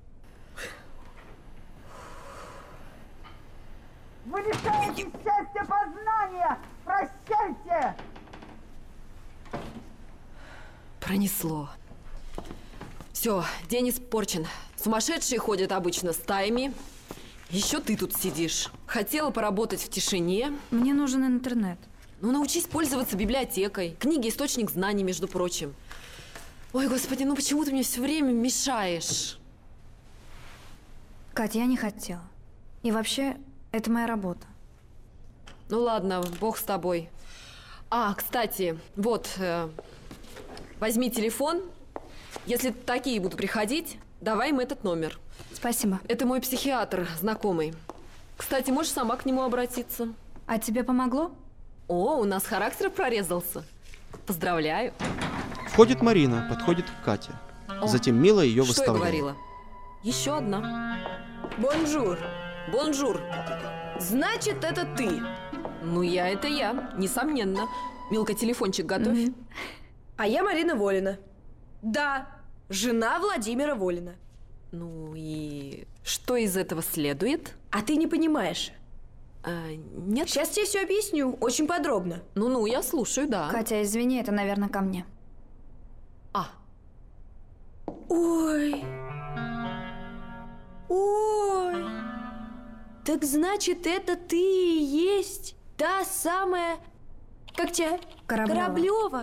Вы лишаете счастья познания. Прощайте. Пронесло. Все, день испорчен. Сумасшедшие ходят обычно стаями. Еще ты тут сидишь. Хотела поработать в тишине. Мне нужен интернет. Ну, научись пользоваться библиотекой. Книги – источник знаний, между прочим. Ой, господи, ну почему ты мне все время мешаешь? Катя, я не хотела. И вообще, это моя работа. Ну ладно, бог с тобой. А, кстати, вот, э, возьми телефон. Если такие будут приходить, давай им этот номер. Спасибо. Это мой психиатр, знакомый. Кстати, можешь сама к нему обратиться. А тебе помогло? О, у нас характер прорезался. Поздравляю. Входит Марина, подходит к Кате. О, Затем Мила ее Что я выставляет. говорила? Еще одна. Бонжур. Бонжур. Значит, это ты. Ну, я это я, несомненно. Милка, телефончик готовь. А я Марина Волина. Да, жена Владимира Волина. Ну и что из этого следует? А ты не понимаешь. А, нет? Сейчас тебе все объясню, очень подробно. Ну-ну, я слушаю, да. Катя, извини, это, наверное, ко мне. А. Ой. Ой. Так значит, это ты и есть та самая... Как тебя? Кораблёва. Кораблёва.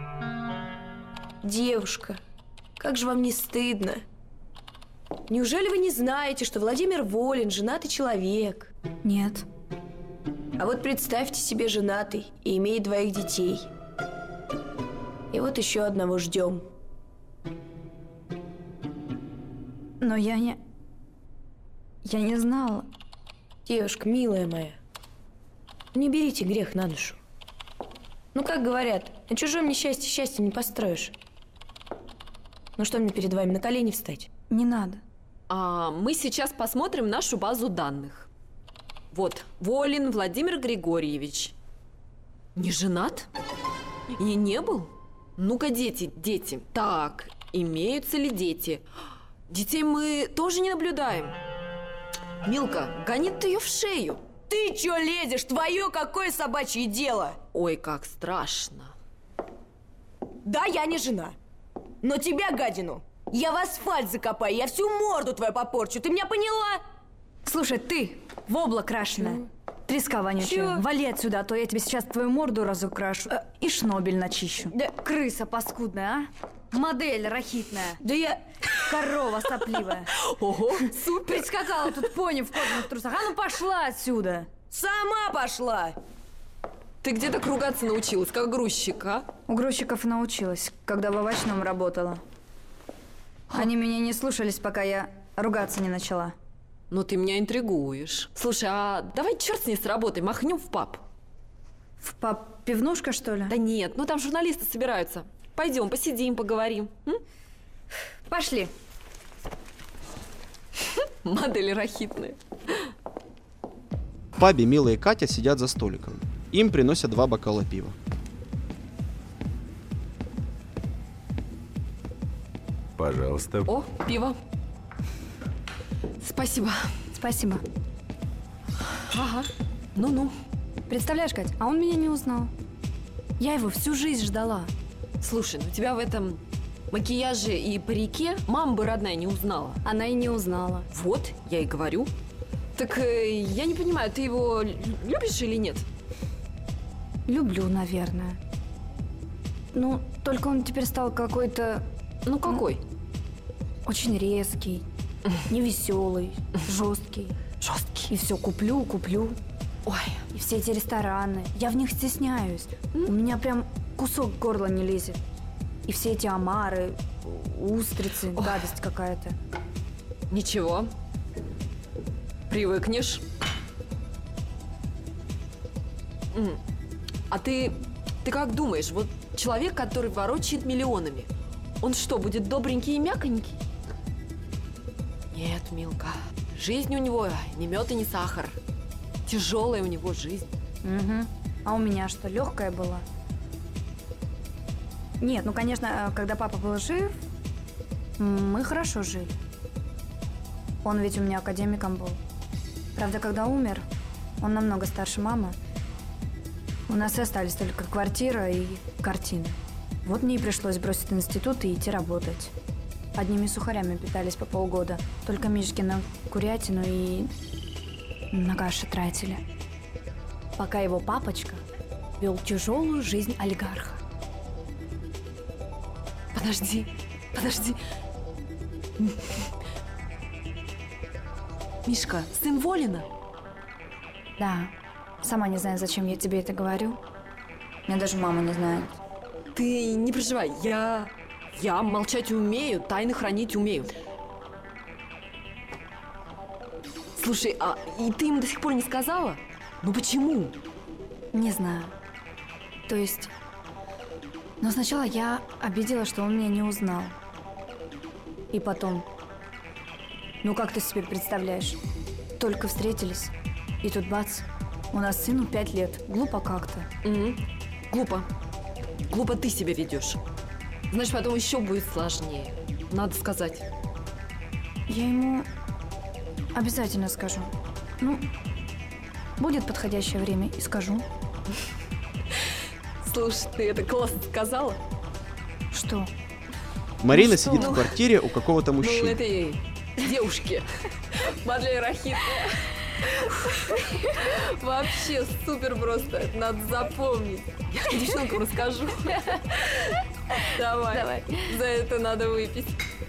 Девушка, как же вам не стыдно? Неужели вы не знаете, что Владимир Волин женатый человек? Нет. А вот представьте себе женатый и имеет двоих детей. И вот еще одного ждем. Но я не... Я не знала. Девушка, милая моя, не берите грех на душу. Ну, как говорят, на чужом несчастье счастье не построишь. Ну что мне перед вами, на колени встать? Не надо. А мы сейчас посмотрим нашу базу данных. Вот, Волин Владимир Григорьевич. Не женат? И не был? Ну-ка, дети, дети. Так, имеются ли дети? Детей мы тоже не наблюдаем. Милка, гони ты ее в шею. Ты чё лезешь? Твое какое собачье дело? Ой, как страшно. Да, я не жена. Но тебя, гадину, я в асфальт закопаю, я всю морду твою попорчу. Ты меня поняла? Слушай, ты, вобла крашеная, треска вонючая, Чё? вали отсюда, а то я тебе сейчас твою морду разукрашу э, и шнобель начищу. Да. Крыса паскудная, а? Модель рахитная. Да я... Корова сопливая. Ого, супер. Прискакала тут пони в кожаных трусах. А ну пошла отсюда. Сама пошла. Ты где так ругаться научилась, как грузчик, а? У грузчиков и научилась, когда в овощном работала. Они меня не слушались, пока я ругаться не начала. Ну ты меня интригуешь. Слушай, а давай черт с ней с работой, махнем в паб. В паб пивнушка, что ли? Да нет, ну там журналисты собираются. Пойдем, посидим, поговорим. М? Пошли. Модели рахитные. В пабе Мила и Катя сидят за столиком. Им приносят два бокала пива. Пожалуйста. О, пиво. Спасибо. Спасибо. Ага. Ну-ну. Представляешь, Кать, а он меня не узнал. Я его всю жизнь ждала. Слушай, ну тебя в этом макияже и парике мама бы родная не узнала. Она и не узнала. Вот, я и говорю. Так э, я не понимаю, ты его любишь или нет? Люблю, наверное. Ну, только он теперь стал какой-то... Ну, какой? Очень резкий, невеселый, жесткий. Жесткий. И все куплю, куплю. Ой. И все эти рестораны. Я в них стесняюсь. У меня прям кусок горла не лезет. И все эти омары, устрицы, Ой. гадость какая-то. Ничего. Привыкнешь. М. А ты, ты как думаешь, вот человек, который ворочает миллионами, он что, будет добренький и мяконький? Нет, Милка, жизнь у него не мед и не сахар. Тяжелая у него жизнь. Угу. А у меня что, легкая была? Нет, ну, конечно, когда папа был жив, мы хорошо жили. Он ведь у меня академиком был. Правда, когда умер, он намного старше мамы. У нас и остались только квартира и картины. Вот мне и пришлось бросить институт и идти работать. Одними сухарями питались по полгода. Только Мишкина курятину и на каши тратили. Пока его папочка вел тяжелую жизнь олигарха. Подожди, подожди. Мишка, сын Волина? Да. Сама не знаю, зачем я тебе это говорю. Меня даже мама не знает. Ты не переживай, я... Я молчать умею, тайны хранить умею. Слушай, а и ты ему до сих пор не сказала? Ну почему? Не знаю. То есть... Но сначала я обидела, что он меня не узнал. И потом... Ну как ты себе представляешь? Только встретились, и тут бац, у нас сыну пять лет. Глупо как-то. Угу. Глупо. Глупо ты себя ведешь. Значит, потом еще будет сложнее. Надо сказать. Я ему обязательно скажу. Ну, Будет подходящее время и скажу. Слушай, ты это классно сказала. Что? Марина Ну что? сидит в квартире у какого-то Ну, мужчины. этой девушки. Мадлен Рахит. Вообще супер просто. Это надо запомнить. Я девчонкам расскажу. Давай. Давай. За это надо выпить.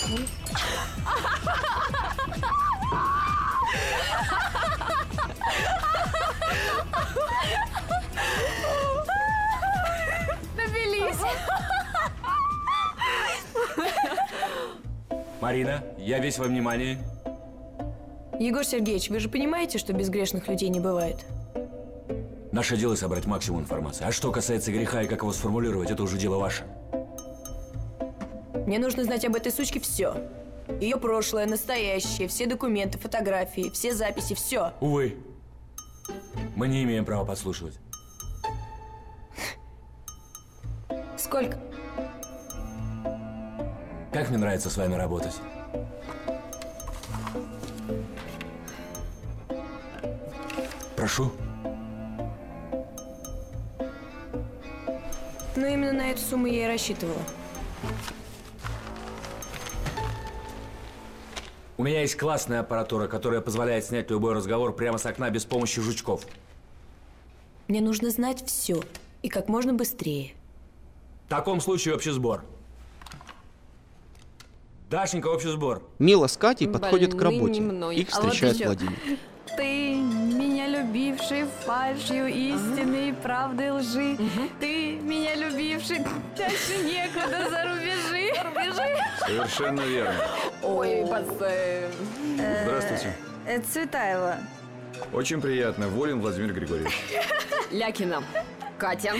Напились. Марина, я весь во внимании. Егор Сергеевич, вы же понимаете, что безгрешных людей не бывает? Наше дело собрать максимум информации. А что касается греха и как его сформулировать, это уже дело ваше. Мне нужно знать об этой сучке все. Ее прошлое, настоящее, все документы, фотографии, все записи, все. Увы, мы не имеем права подслушивать. Сколько? Как мне нравится с вами работать. Прошу. Ну, именно на эту сумму я и рассчитывала. У меня есть классная аппаратура, которая позволяет снять любой разговор прямо с окна без помощи жучков. Мне нужно знать все. И как можно быстрее. В таком случае общий сбор. Дашенька, общий сбор. Мила с Катей подходят к Больные работе. немного. Их А вот встречает еще. Владимир. Ты, меня любивший фальшью истины, правды лжи. Ты, меня любивший, дальше некуда за рубежи. рубежи. Совершенно верно. Ой, пацан. Здравствуйте. Это Цветаева. Очень приятно. Волин Владимир Григорьевич. Лякина. Катя.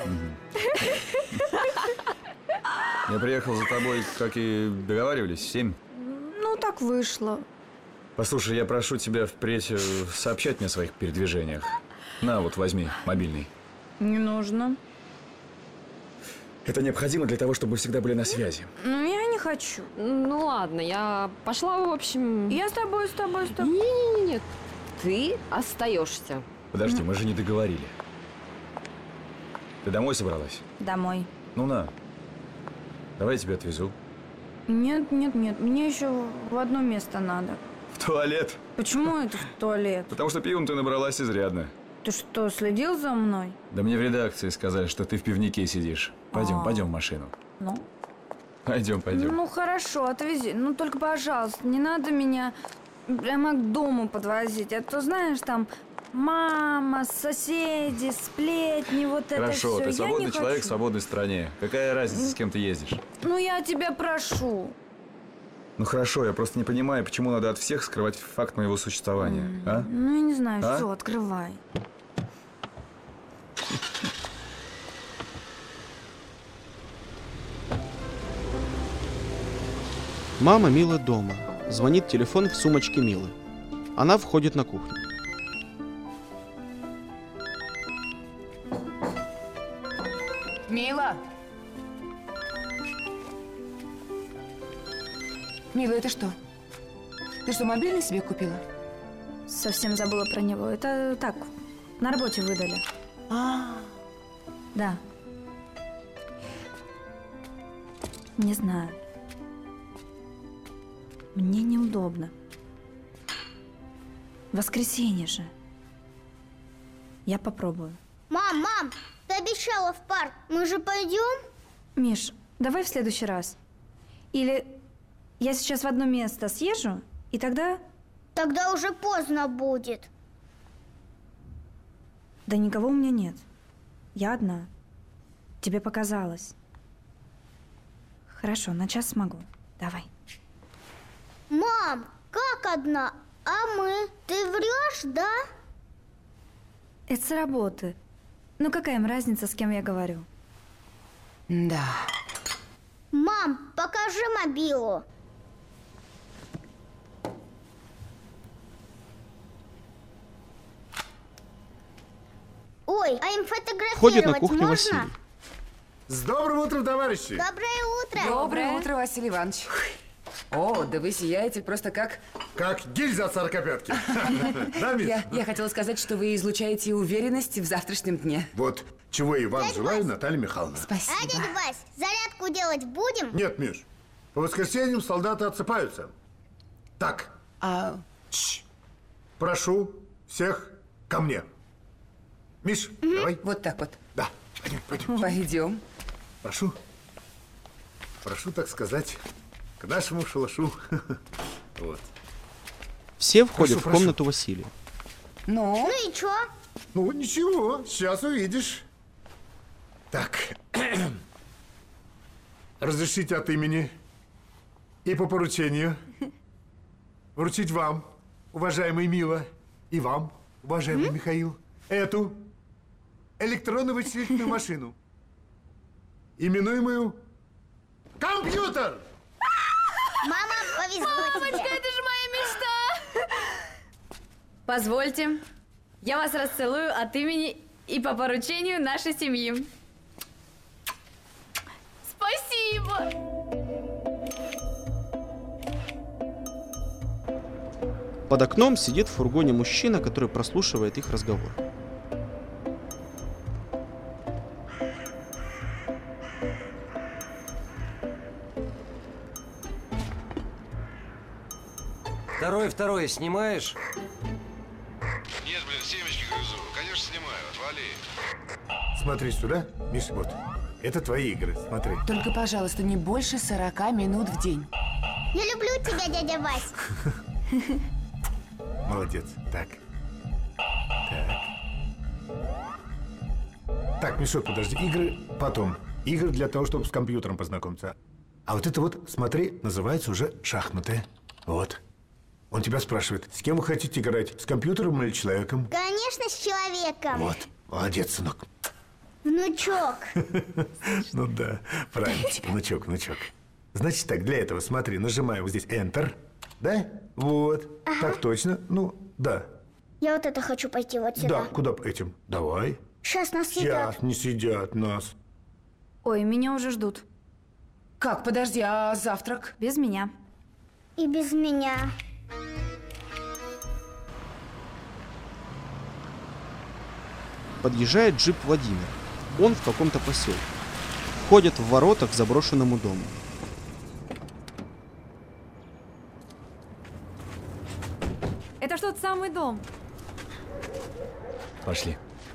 Я приехал за тобой, как и договаривались, в семь. Ну, так вышло. Послушай, я прошу тебя впредь э, сообщать мне о своих передвижениях. На, вот возьми мобильный. Не нужно. Это необходимо для того, чтобы мы всегда были на связи. Ну, я не хочу. Ну ладно, я пошла, в общем... Я с тобой, с тобой, с тобой. Не-не-не, ты остаешься. Подожди, мы же не договорили. Ты домой собралась? Домой. Ну на. Давай я тебя отвезу. Нет, нет, нет. Мне еще в одно место надо. В туалет. Почему это в туалет? Потому что пивом ты набралась изрядно. Ты что, следил за мной? Да мне в редакции сказали, что ты в пивнике сидишь. Пойдем, А. пойдем в машину. Ну? Пойдем, пойдем. Ну, хорошо, отвези. Ну, только, пожалуйста, не надо меня прямо к дому подвозить. А то, знаешь, там мама, соседи, сплетни, вот это Хорошо, все. ты Я свободный не человек в хочу. свободной стране. Какая разница, с кем ты ездишь? Ну, я тебя прошу. Ну хорошо, я просто не понимаю, почему надо от всех скрывать факт моего существования, а? Ну, я не знаю, А? все, открывай. Мама Милы дома. Звонит телефон в сумочке Милы. Она входит на кухню. Мила! Мила, это что? Ты что, мобильный себе купила? Совсем забыла про него. Это так, на работе выдали. А, Да. Не знаю. Мне неудобно. Воскресенье же. Я попробую. Мам, мам, ты обещала в парк. Мы же пойдем? Миш, давай в следующий раз. Или я сейчас в одно место съезжу, и тогда... Тогда уже поздно будет. Да никого у меня нет. Я одна. Тебе показалось. Хорошо, на час смогу. Давай. Мам, как одна? А мы? Ты врешь, да? Это с работы. Ну какая им разница, с кем я говорю? Да. Мам, покажи мобилу. Ой, а им фотографировать Входит на кухню можно? Василий. С добрым утром, товарищи! Доброе утро. Доброе утро, Василий Иванович. О, да вы сияете просто как... Как гильза от сорокопятки. Да, Миш? Я, я хотела сказать, что вы излучаете уверенность в завтрашнем дне. Вот чего и вам желаю, Наталья Михайловна. Спасибо. А, дядя Вась, зарядку делать будем? Нет, Миш. По воскресеньям солдаты отсыпаются. Так. А... Тш. Прошу всех ко мне. Миш, угу. Давай. Вот так вот. Да. Пойдем, пойдем. Пойдем. Прошу. Прошу, так сказать, к нашему шалашу. Вот. Все входят Прошу, в комнату прошу. Василия. Ну? Ну и чё? Ну, ничего, сейчас увидишь. Так. Разрешите от имени и по поручению вручить вам, уважаемый Мила, и вам, уважаемый Михаил, эту электронно-вычислительную машину, именуемую компьютер! Мама, повезло Мамочка, тебе. это же моя мечта! Позвольте, я вас расцелую от имени и по поручению нашей семьи. Спасибо! Под окном сидит в фургоне мужчина, который прослушивает их разговор. Второе, второе снимаешь? Нет, блин, семечки грызу. Конечно, снимаю. Отвали. Смотри сюда, Миша, вот. Это твои игры, смотри. Только, пожалуйста, не больше сорока минут в день. Я люблю тебя, дядя Вась. Молодец. Так. Так. Так, Мишок, подожди. Игры потом. Игры для того, чтобы с компьютером познакомиться. А вот это вот, смотри, называется уже шахматы. Вот. Он тебя спрашивает, с кем вы хотите играть? С компьютером или человеком? Конечно, с человеком. Вот. Молодец, сынок. Внучок. Ну да, правильно. Внучок, внучок. Значит так, для этого, смотри, нажимаю вот здесь Enter. Да? Вот. Ага. Так точно. Ну, да. Я вот это хочу пойти вот сюда. Да, куда этим? Давай. Сейчас нас съедят. Сейчас не сидят нас. Ой, меня уже ждут. Как? Подожди, а завтрак? Без меня. И без меня. Подъезжает джип Владимир. Он в каком-то поселке. Входит в ворота к заброшенному дому. Это что, тот самый дом? Пошли.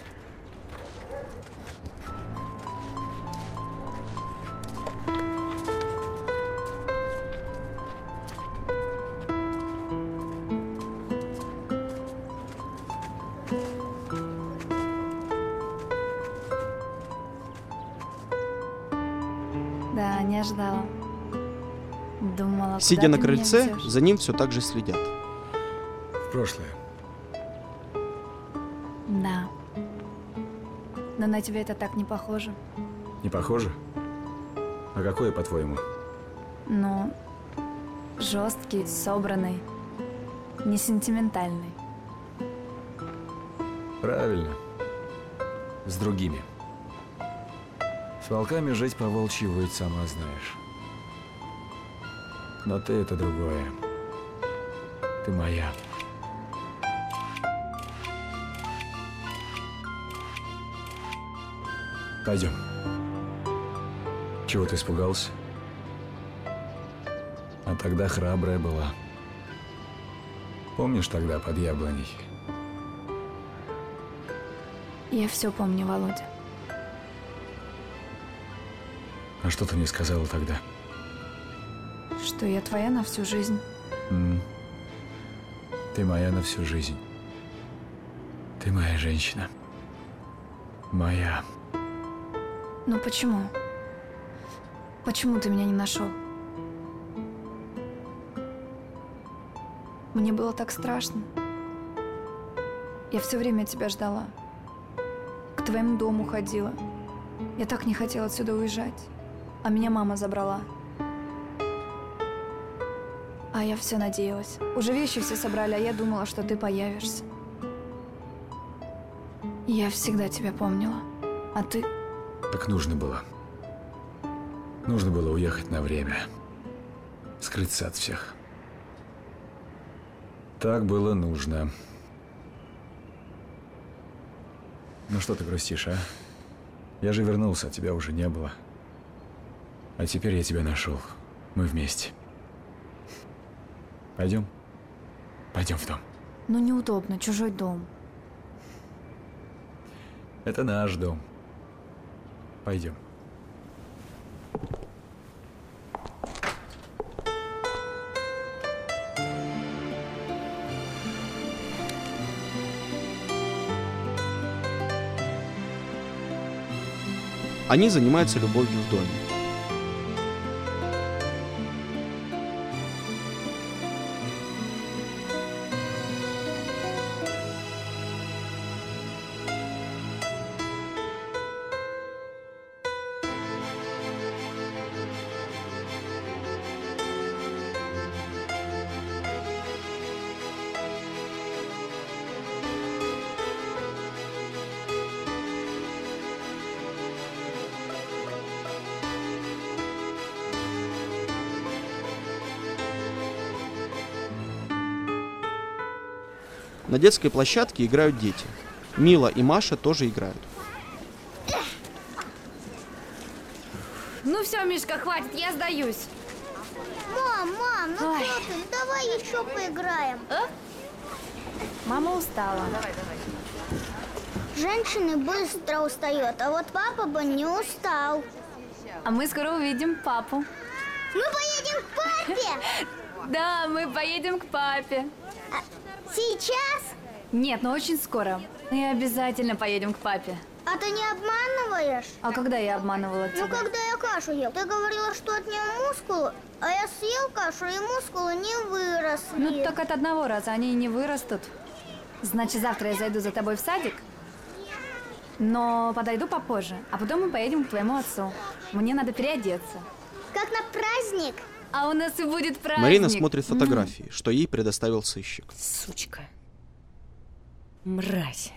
Да, не ожидала. Думала, Сидя куда на ты меня крыльце, везёшь? за ним все так же следят. В прошлое. Да. Но на тебя это так не похоже. Не похоже? А какое, по-твоему? Ну, жесткий, собранный, не сентиментальный. Правильно. С другими. С волками жить по волчьи выть, сама знаешь. Но ты это другое. Ты моя. Пойдем. Чего ты испугался? А тогда храбрая была. Помнишь тогда под яблоней? Я все помню, Володя. А что ты мне сказала тогда? Что я твоя на всю жизнь. М. Ты моя на всю жизнь. Ты моя женщина. Моя. Ну почему? Почему ты меня не нашел? Мне было так страшно. Я все время тебя ждала. К твоему дому ходила. Я так не хотела отсюда уезжать. А меня мама забрала. А я все надеялась. Уже вещи все собрали, а я думала, что ты появишься. Я всегда тебя помнила. А ты? Так нужно было. Нужно было уехать на время. Скрыться от всех. Так было нужно. Ну что ты грустишь, а? Я же вернулся, а тебя уже не было. А теперь я тебя нашел. Мы вместе. Пойдем? Пойдем в дом. Ну неудобно, чужой дом. Это наш дом. Пойдем. Они занимаются любовью в доме. На детской площадке играют дети. Мила и Маша тоже играют. Ну все, Мишка, хватит, я сдаюсь. Мам, мам, ну Ой. что ты, давай еще поиграем. А? Мама устала. Женщины быстро устают, а вот папа бы не устал. А мы скоро увидим папу. Мы поедем к папе! Да, мы поедем к папе. Сейчас? Нет, но очень скоро. Мы обязательно поедем к папе. А ты не обманываешь? А когда я обманывала тебя? Ну, когда я кашу ел. Ты говорила, что от нее мускулы, а я съел кашу, и мускулы не выросли. Ну, так от одного раза они и не вырастут. Значит, завтра я зайду за тобой в садик, но подойду попозже, а потом мы поедем к твоему отцу. Мне надо переодеться. Как на праздник? А у нас и будет праздник. Марина смотрит фотографии, что ей предоставил сыщик. Сучка. Мразь.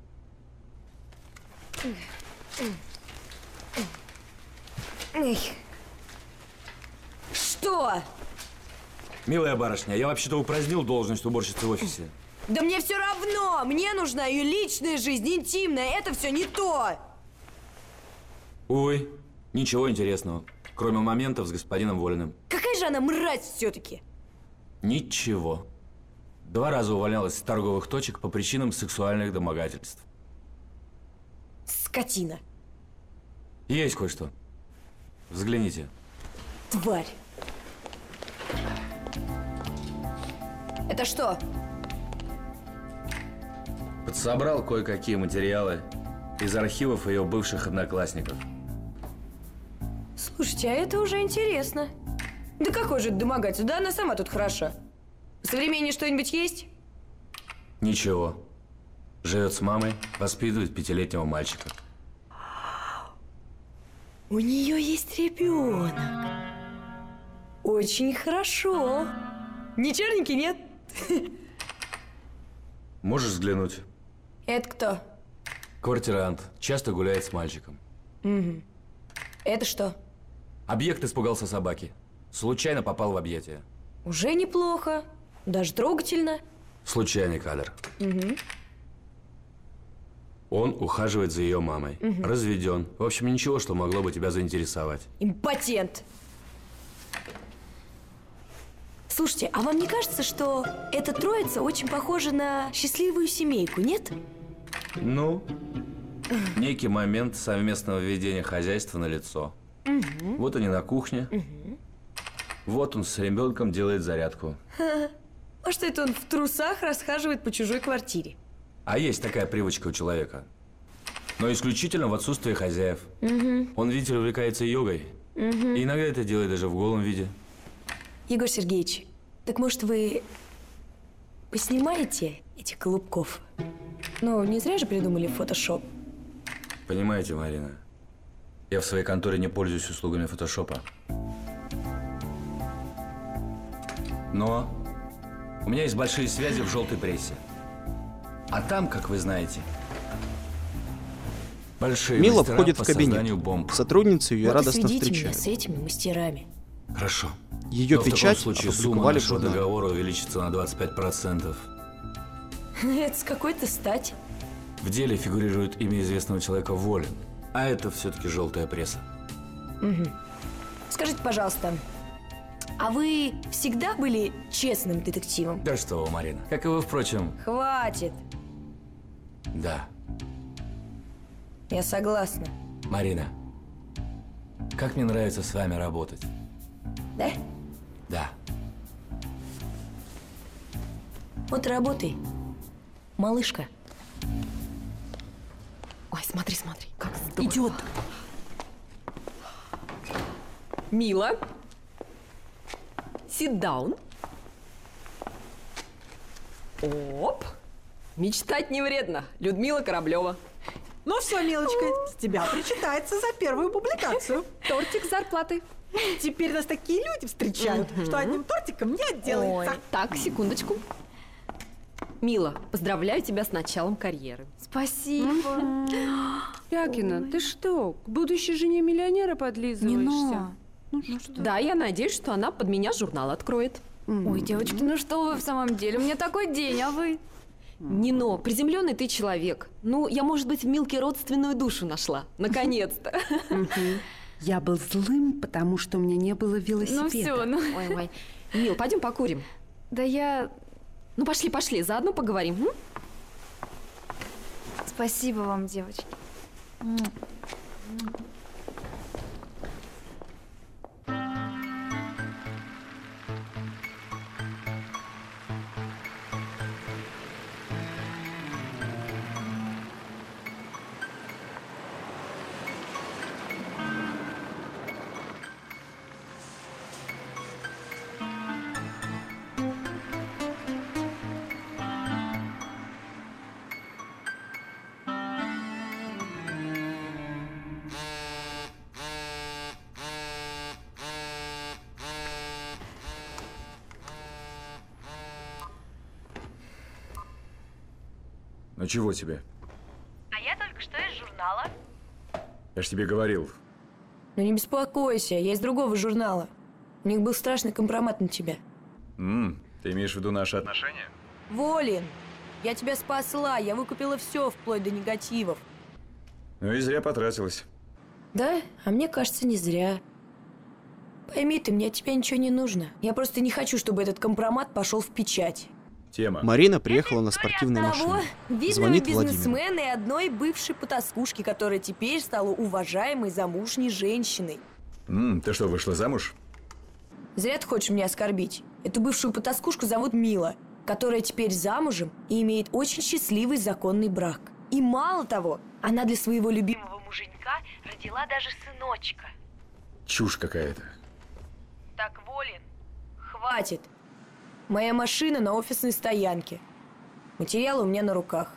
Эх. Что? Милая барышня, я вообще-то упразднил должность уборщицы в офисе. Да мне все равно. Мне нужна ее личная жизнь, интимная. Это все не то. Увы, ничего интересного, кроме моментов с господином Волиным. Какая же она мразь все-таки? Ничего. Два раза увольнялась с торговых точек по причинам сексуальных домогательств. Скотина. Есть кое-что. Взгляните. Тварь. Это что? Подсобрал кое-какие материалы из архивов ее бывших одноклассников. Слушайте, а это уже интересно. Да какой же это домогательство? Да она сама тут хороша. В современии что-нибудь есть? Ничего. Живет с мамой, воспитывает пятилетнего мальчика. У нее есть ребенок. Очень хорошо. Не черненький, нет? Можешь взглянуть? Это кто? Квартирант. Часто гуляет с мальчиком. Угу. Это что? Объект испугался собаки. Случайно попал в объятия. Уже неплохо. Даже трогательно. Случайный кадр. Угу. Он ухаживает за ее мамой. Мгм. Разведен. В общем, ничего, что могло бы тебя заинтересовать. Импотент. Слушайте, а вам не кажется, что эта троица очень похожа на счастливую семейку, нет? Ну, некий момент совместного ведения хозяйства налицо. Угу. Вот они на кухне. Угу. Вот он с ребенком делает зарядку. Ха. А что это он в трусах расхаживает по чужой квартире? А есть такая привычка у человека. Но исключительно в отсутствие хозяев. Угу. Он, видите ли, увлекается йогой. Угу. И иногда это делает даже в голом виде. Егор Сергеевич, так может вы поснимаете этих голубков? Ну, не зря же придумали фотошоп. Понимаете, Марина, я в своей конторе не пользуюсь услугами фотошопа. Но у меня есть большие связи в желтой прессе. А там, как вы знаете, большие Мила мастера входит по в кабинет. созданию бомб. Сотрудницы ее Вот и радостно сведите меня встречают. с этими мастерами. Хорошо. Ее Но печать в таком случае сумма опубликовали в нашего журнале. договора увеличится на двадцать пять процентов. Это с какой-то стати. В деле фигурирует имя известного человека Волин. А это все-таки желтая пресса. Угу. Скажите, пожалуйста, а вы всегда были честным детективом? Да что вы, Марина. Как и вы, впрочем. Хватит. Да. Я согласна. Марина, как мне нравится с вами работать. Да? Да. Вот работай, малышка. Ой, смотри, смотри, как здорово. Идет. Мила. Sit down. Оп. Мечтать не вредно. Людмила Кораблева. Ну все, Милочка, с тебя причитается за первую публикацию. Тортик зарплаты. Теперь нас такие люди встречают, Мгм. что одним тортиком не отделается. Ой, так, секундочку. Мила, поздравляю тебя с началом карьеры. Спасибо. Якина, ты что, к будущей жене миллионера подлизываешься? Ну что? Да, я надеюсь, что она под меня журнал откроет. Ой, девочки, ну что вы в самом деле? У меня такой день, а вы? Нино, приземленный ты человек. Ну, я, может быть, в Милке родственную душу нашла. Наконец-то. Я был злым, потому что у меня не было велосипеда. Ну все, ну. Ой-ой. Мил, пойдем покурим. Да я... Ну, пошли, пошли, заодно поговорим. М? Спасибо вам, девочки. Ну чего тебе? А я только что из журнала. Я ж тебе говорил. Ну не беспокойся, я из другого журнала. У них был страшный компромат на тебя. М, ты имеешь в виду наши отношения? Волин, я тебя спасла, я выкупила все, вплоть до негативов. Ну и зря потратилась. Да? А мне кажется, не зря. Пойми ты, мне от тебя ничего не нужно. Я просто не хочу, чтобы этот компромат пошел в печать. Тема. Марина приехала на спортивной Того машине. видного Звонит Владимир. бизнесмена и одной бывшей потаскушки, которая теперь стала уважаемой замужней женщиной. М, ты что, вышла замуж? Зря ты хочешь меня оскорбить. Эту бывшую потаскушку зовут Мила, которая теперь замужем и имеет очень счастливый законный брак. И мало того, она для своего любимого муженька родила даже сыночка. Чушь какая-то. Так, Волин, хватит. Моя машина на офисной стоянке. Материалы у меня на руках.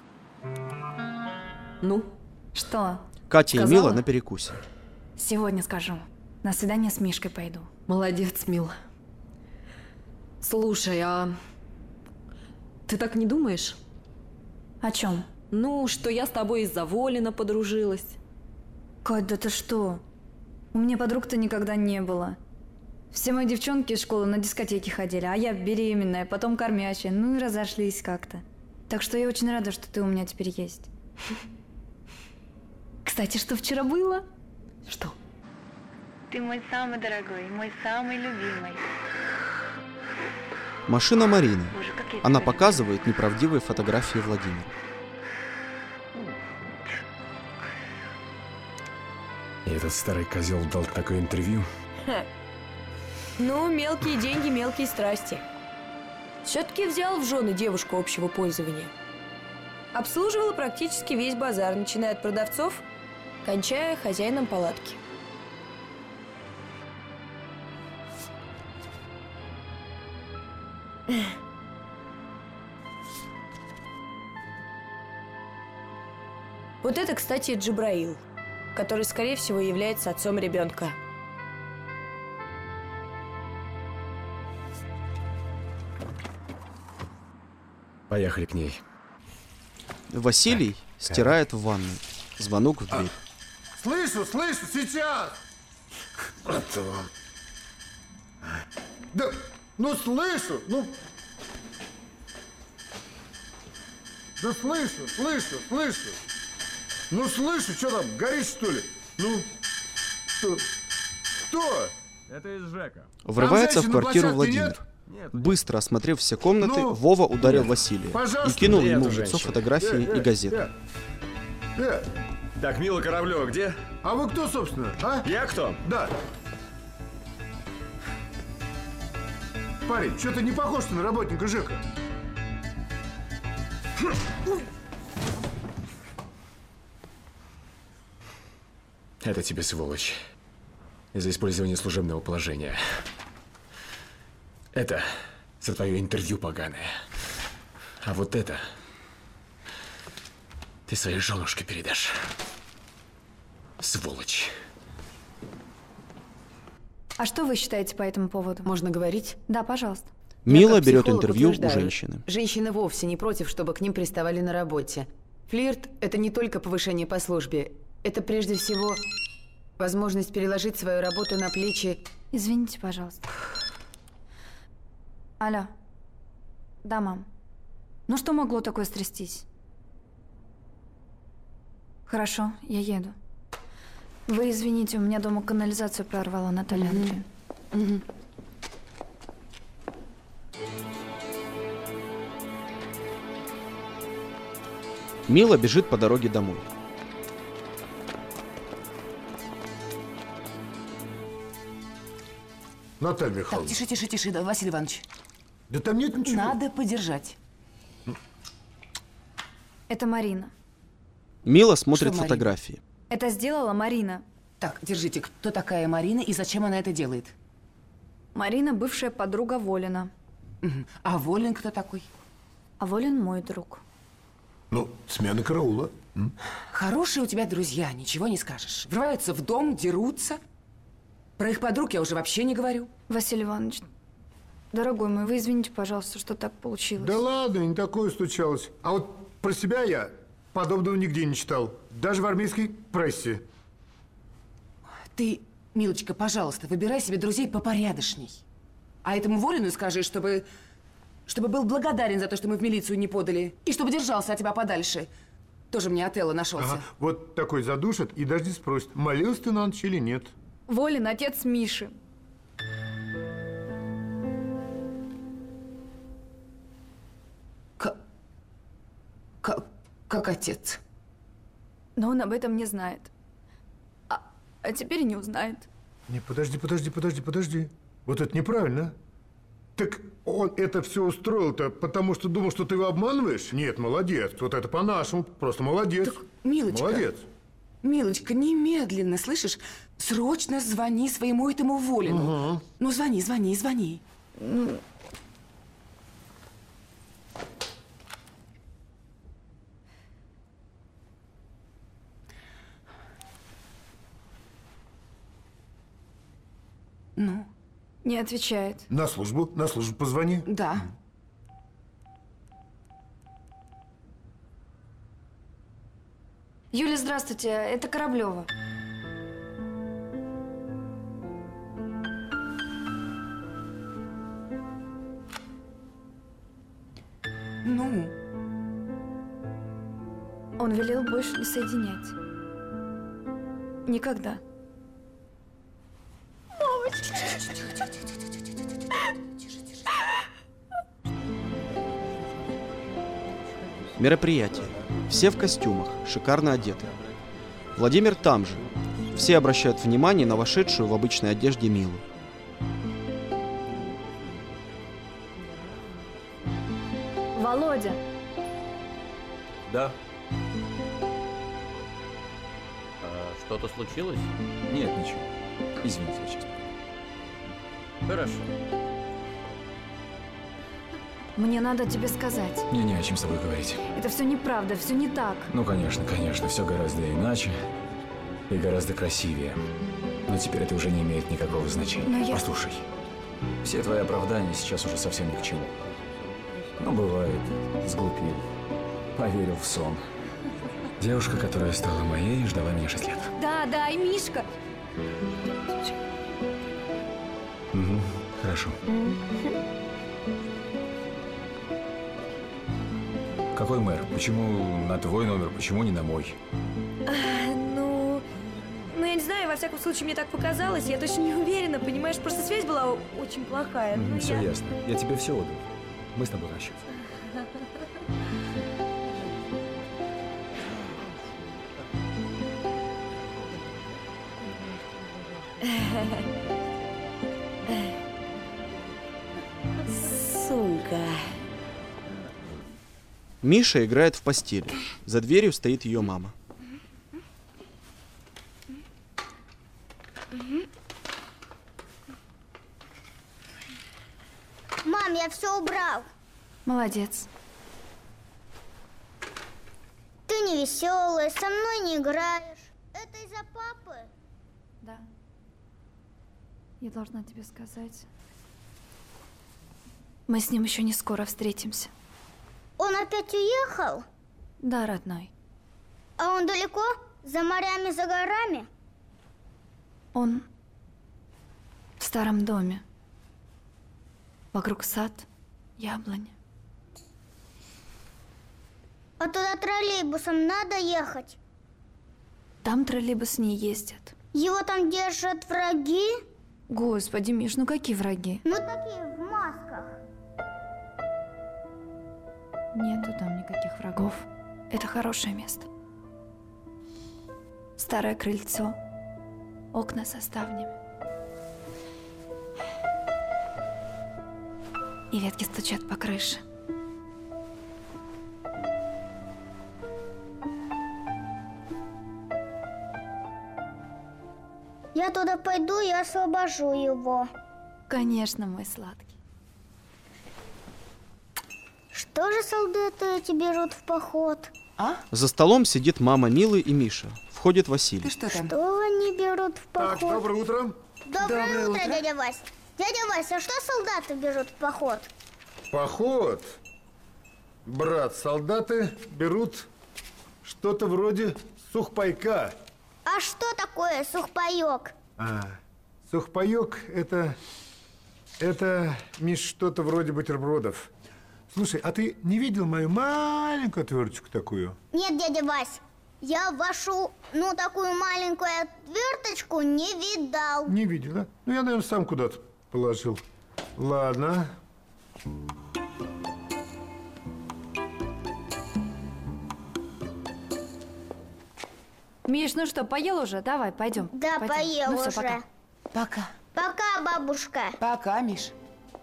Ну? Что? Катя Сказала? и Мила на перекусе. Сегодня скажу. На свидание с Мишкой пойду. Молодец, Мила. Слушай, а ты так не думаешь? О чем? Ну, что я с тобой из-за Волина подружилась. Кать, да ты что? У меня подруг-то никогда не было. Все мои девчонки из школы на дискотеки ходили, а я беременная, потом кормящая, ну и разошлись как-то. Так что я очень рада, что ты у меня теперь есть. Кстати, что вчера было? Что? Ты мой самый дорогой, мой самый любимый. Машина Марины. Боже, как я Она тебя показывает неправдивые фотографии Владимира. И этот старый козел дал такое интервью. Ха. Ну, мелкие деньги, мелкие страсти. Все-таки взял в жены девушку общего пользования. Обслуживала практически весь базар, начиная от продавцов, кончая хозяином палатки. Вот это, кстати, Джабраил, который, скорее всего, является отцом ребенка. Поехали к ней. Василий стирает в ванной. Звонок в дверь. А, слышу, слышу, сейчас! Это вам. Да, ну слышу, ну... Да слышу, слышу, слышу. Ну слышу, что там, горит что ли? Ну, что? Кто? Это из ЖЭКа. Врывается в квартиру Владимир. Быстро осмотрев все комнаты, Ну, Вова ударил нет, Василия и пожалуйста, кинул нет, ему в женщина. лицо фотографии Э, и э, газеты. э, э. Так, Мила Кораблева где? А вы кто, собственно, а? Я кто? Да. Парень, что-то не похож ты на работника ЖЭКа. Это тебе, сволочь. Из-за использования служебного положения. Это за твое интервью поганое. А вот это ты своей женушке передашь. Сволочь. А что вы считаете по этому поводу? Можно говорить? Да, пожалуйста. Мила как берет психолог интервью у утверждаю, женщины. Женщины вовсе не против, чтобы к ним приставали на работе. Флирт – это не только повышение по службе. Это прежде всего возможность переложить свою работу на плечи. Извините, пожалуйста. Алло. Да, мам. Ну что могло такое стрястись? Хорошо, я еду. Вы извините, у меня дома канализацию прорвало, Наталья Андреевна. Мгм. Мила бежит по дороге домой. Наталья Так, Михайловна. тише, тише, тише, да, Василий Иванович. Да там нет ничего. Надо подержать. Это Марина. Мила смотрит Что, Марина? фотографии. Это сделала Марина. Так, держите, кто такая Марина и зачем она это делает? Марина – бывшая подруга Волина. Мгм. А Волин кто такой? А Волин – мой друг. Ну, смена караула. М? Хорошие у тебя друзья, ничего не скажешь. Врываются в дом, дерутся. Про их подруг я уже вообще не говорю. Василий Иванович, дорогой мой, вы извините, пожалуйста, что так получилось. Да ладно, не такое случалось. А вот про себя я подобного нигде не читал. Даже в армейской прессе. Ты, Милочка, пожалуйста, выбирай себе друзей попорядочней. А этому Волину скажи, чтобы... чтобы был благодарен за то, что мы в милицию не подали. И чтобы держался от тебя подальше. Тоже мне Отелло нашелся. Ага, вот такой задушит и даже не спросит, молился ты на ночь или нет. Волин – отец Миши. Как... Как, как отец? Но он об этом не знает. А, а теперь и не узнает. Не, подожди, подожди, подожди, подожди. Вот это неправильно. Так он это все устроил-то, потому что думал, что ты его обманываешь? Нет, молодец. Вот это по-нашему. Просто молодец. Так, Милочка. Молодец. Милочка, немедленно, слышишь? Срочно звони своему этому Волину. Угу. Ну, звони, звони, звони. Ну? Не отвечает. На службу, на службу позвони. Да. Юля, здравствуйте, это Кораблева. Ну? Он велел больше не соединять. Никогда. Мероприятие. Все в костюмах, шикарно одеты. Владимир там же. Все обращают внимание на вошедшую в обычной одежде Милу. Володя. Да. А, что-то случилось? Нет, ничего. Извините, я сейчас. Хорошо. Мне надо тебе сказать. Мне не о чем с тобой говорить. Это все неправда, все не так. Ну, конечно, конечно, все гораздо иначе и гораздо красивее. Но теперь это уже не имеет никакого значения. Но я- Послушай, все твои оправдания сейчас уже совсем ни к чему. Ну, бывает, сглупил, поверил в сон. Девушка, которая стала моей, ждала меня шесть лет. Да, да, и Мишка. Угу, хорошо. Какой мэр? Почему на твой номер? Почему не на мой? А, ну, ну, я не знаю, во всяком случае, мне так показалось. Я точно не уверена, понимаешь? Просто связь была очень плохая. Mm, ну, все я... ясно. Я тебе все отдал. Мы с тобой в расчете. Сука. Миша играет в постели. За дверью стоит ее мама. Мам, я все убрал. Молодец. Ты не веселая, со мной не играешь. Это из-за папы? Да. Я должна тебе сказать. Мы с ним еще не скоро встретимся. Он опять уехал? Да, родной. А он далеко? За морями, за горами? Он в старом доме. Вокруг сад, яблони. А туда троллейбусом надо ехать? Там троллейбус не ездят. Его там держат враги? Господи, Миш, ну какие враги? Ну такие в масках. Нету там никаких врагов. Это хорошее место. Старое крыльцо, окна со ставнями. И ветки стучат по крыше. Я туда пойду и освобожу его. Конечно, мой сладкий. Что же солдаты эти берут в поход? А? За столом сидит мама Милы и Миша. Входит Василий. Ты что там? Что они берут в поход? Так, доброе утро. Доброе, Доброе утро, утро. дядя Вась. Дядя Вась, а что солдаты берут в поход? Поход. Брат, солдаты берут что-то вроде сухпайка. А что такое сухпайок? А, сухпайок это... Это, Миш, что-то вроде бутербродов. Слушай, а ты не видел мою маленькую отверточку такую? Нет, дядя Вась, я вашу, ну, такую маленькую отверточку не видал. Не видел, да? Ну, я, наверное, сам куда-то положил. Ладно. Миш, ну что, поел уже? Давай, пойдем. Да, пойдем. поел ну, уже. Все, пока. Пока. Пока, бабушка. Пока, Миш.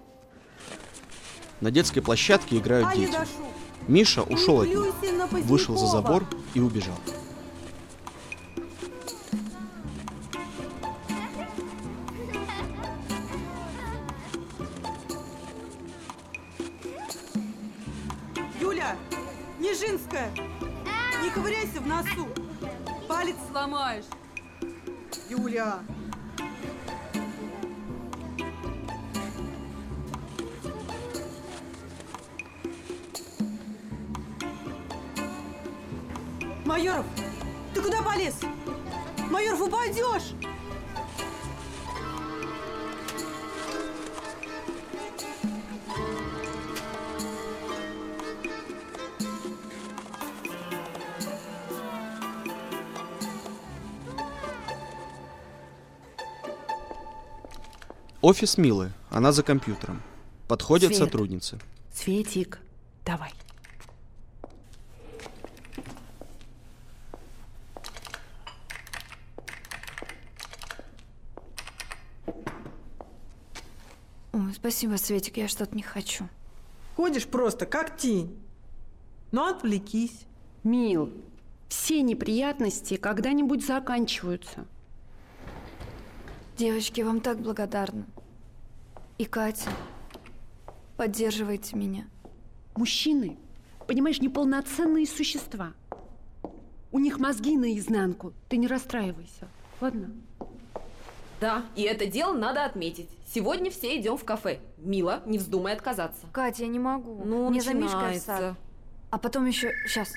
На детской площадке играют А, дети. не дошу. Миша ушел от них, плюйся на вышел за Позднякова. забор и убежал. Юля, Нежинская, не ковыряйся в носу. Палец сломаешь. Юля. Майоров, ты куда полез? Майоров, упадешь! Офис Милы. Она за компьютером. Подходят Свет. сотрудницы. Светик, давай. Ой, спасибо, Светик, я что-то не хочу. Ходишь просто, как тень. Ну, отвлекись. Мил, все неприятности когда-нибудь заканчиваются. Девочки, вам так благодарна. И Катя, поддерживайте меня. Мужчины, понимаешь, неполноценные существа. У них мозги наизнанку. Ты не расстраивайся, ладно? Да, и это дело надо отметить. Сегодня все идем в кафе. Мила, не вздумай отказаться. Катя, я не могу. Ну, Мне за Мишкой в начинается. сад. А потом еще... Сейчас.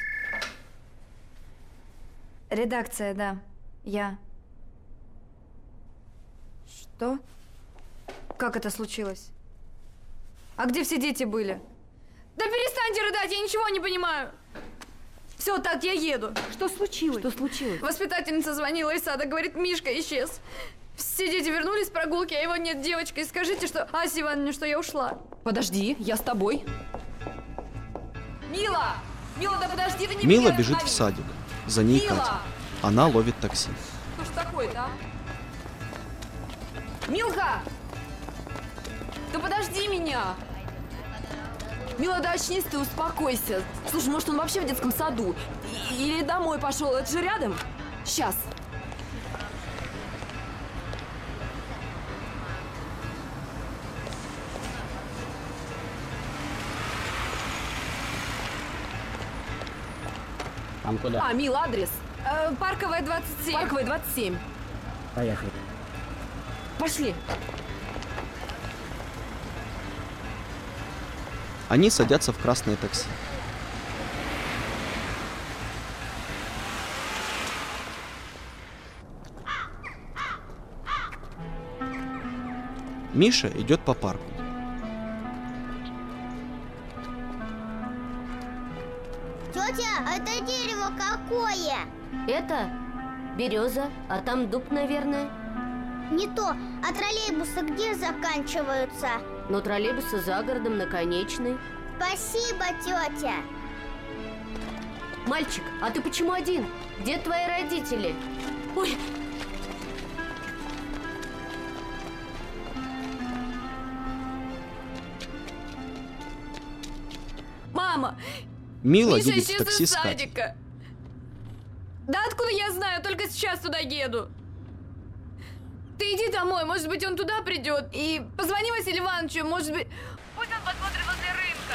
Редакция, да. Я. Что? Как это случилось? А где все дети были? Да перестаньте рыдать, я ничего не понимаю. Все, так, я еду. Что случилось? Что случилось? Воспитательница звонила из сада, говорит, Мишка исчез. Все дети вернулись с прогулки, а его нет, девочка. И скажите, что Асе Ивановне, что я ушла. Подожди, я с тобой. Мила! Мила, да подожди, ты не Мила меня бежит в останови. садик. За ней Мила! Катя. Она ловит такси. Что ж такое-то, а? Милка! Да подожди меня! Мила, да очнись ты, успокойся. Слушай, может, он вообще в детском саду? И- Или домой пошел? Это же рядом? Сейчас. Там куда? А, Мил, адрес? Э, Парковая, двадцать семь. Парковая, двадцать семь. Поехали. Пошли. Они садятся в красное такси. Миша идет по парку. Тетя, а это дерево какое? Это береза, а там дуб, наверное. Не то. А троллейбусы где заканчиваются? Но троллейбусы за городом, на Конечной. Спасибо, тетя. Мальчик, а ты почему один? Где твои родители? Ой. Мама! Мила Миша едет в исчез такси из с Катей. садика. Да откуда я знаю? Только сейчас туда еду. Ты иди домой, может быть, он туда придет. И позвони Василию Ивановичу, может быть... Пусть он посмотрит возле рынка.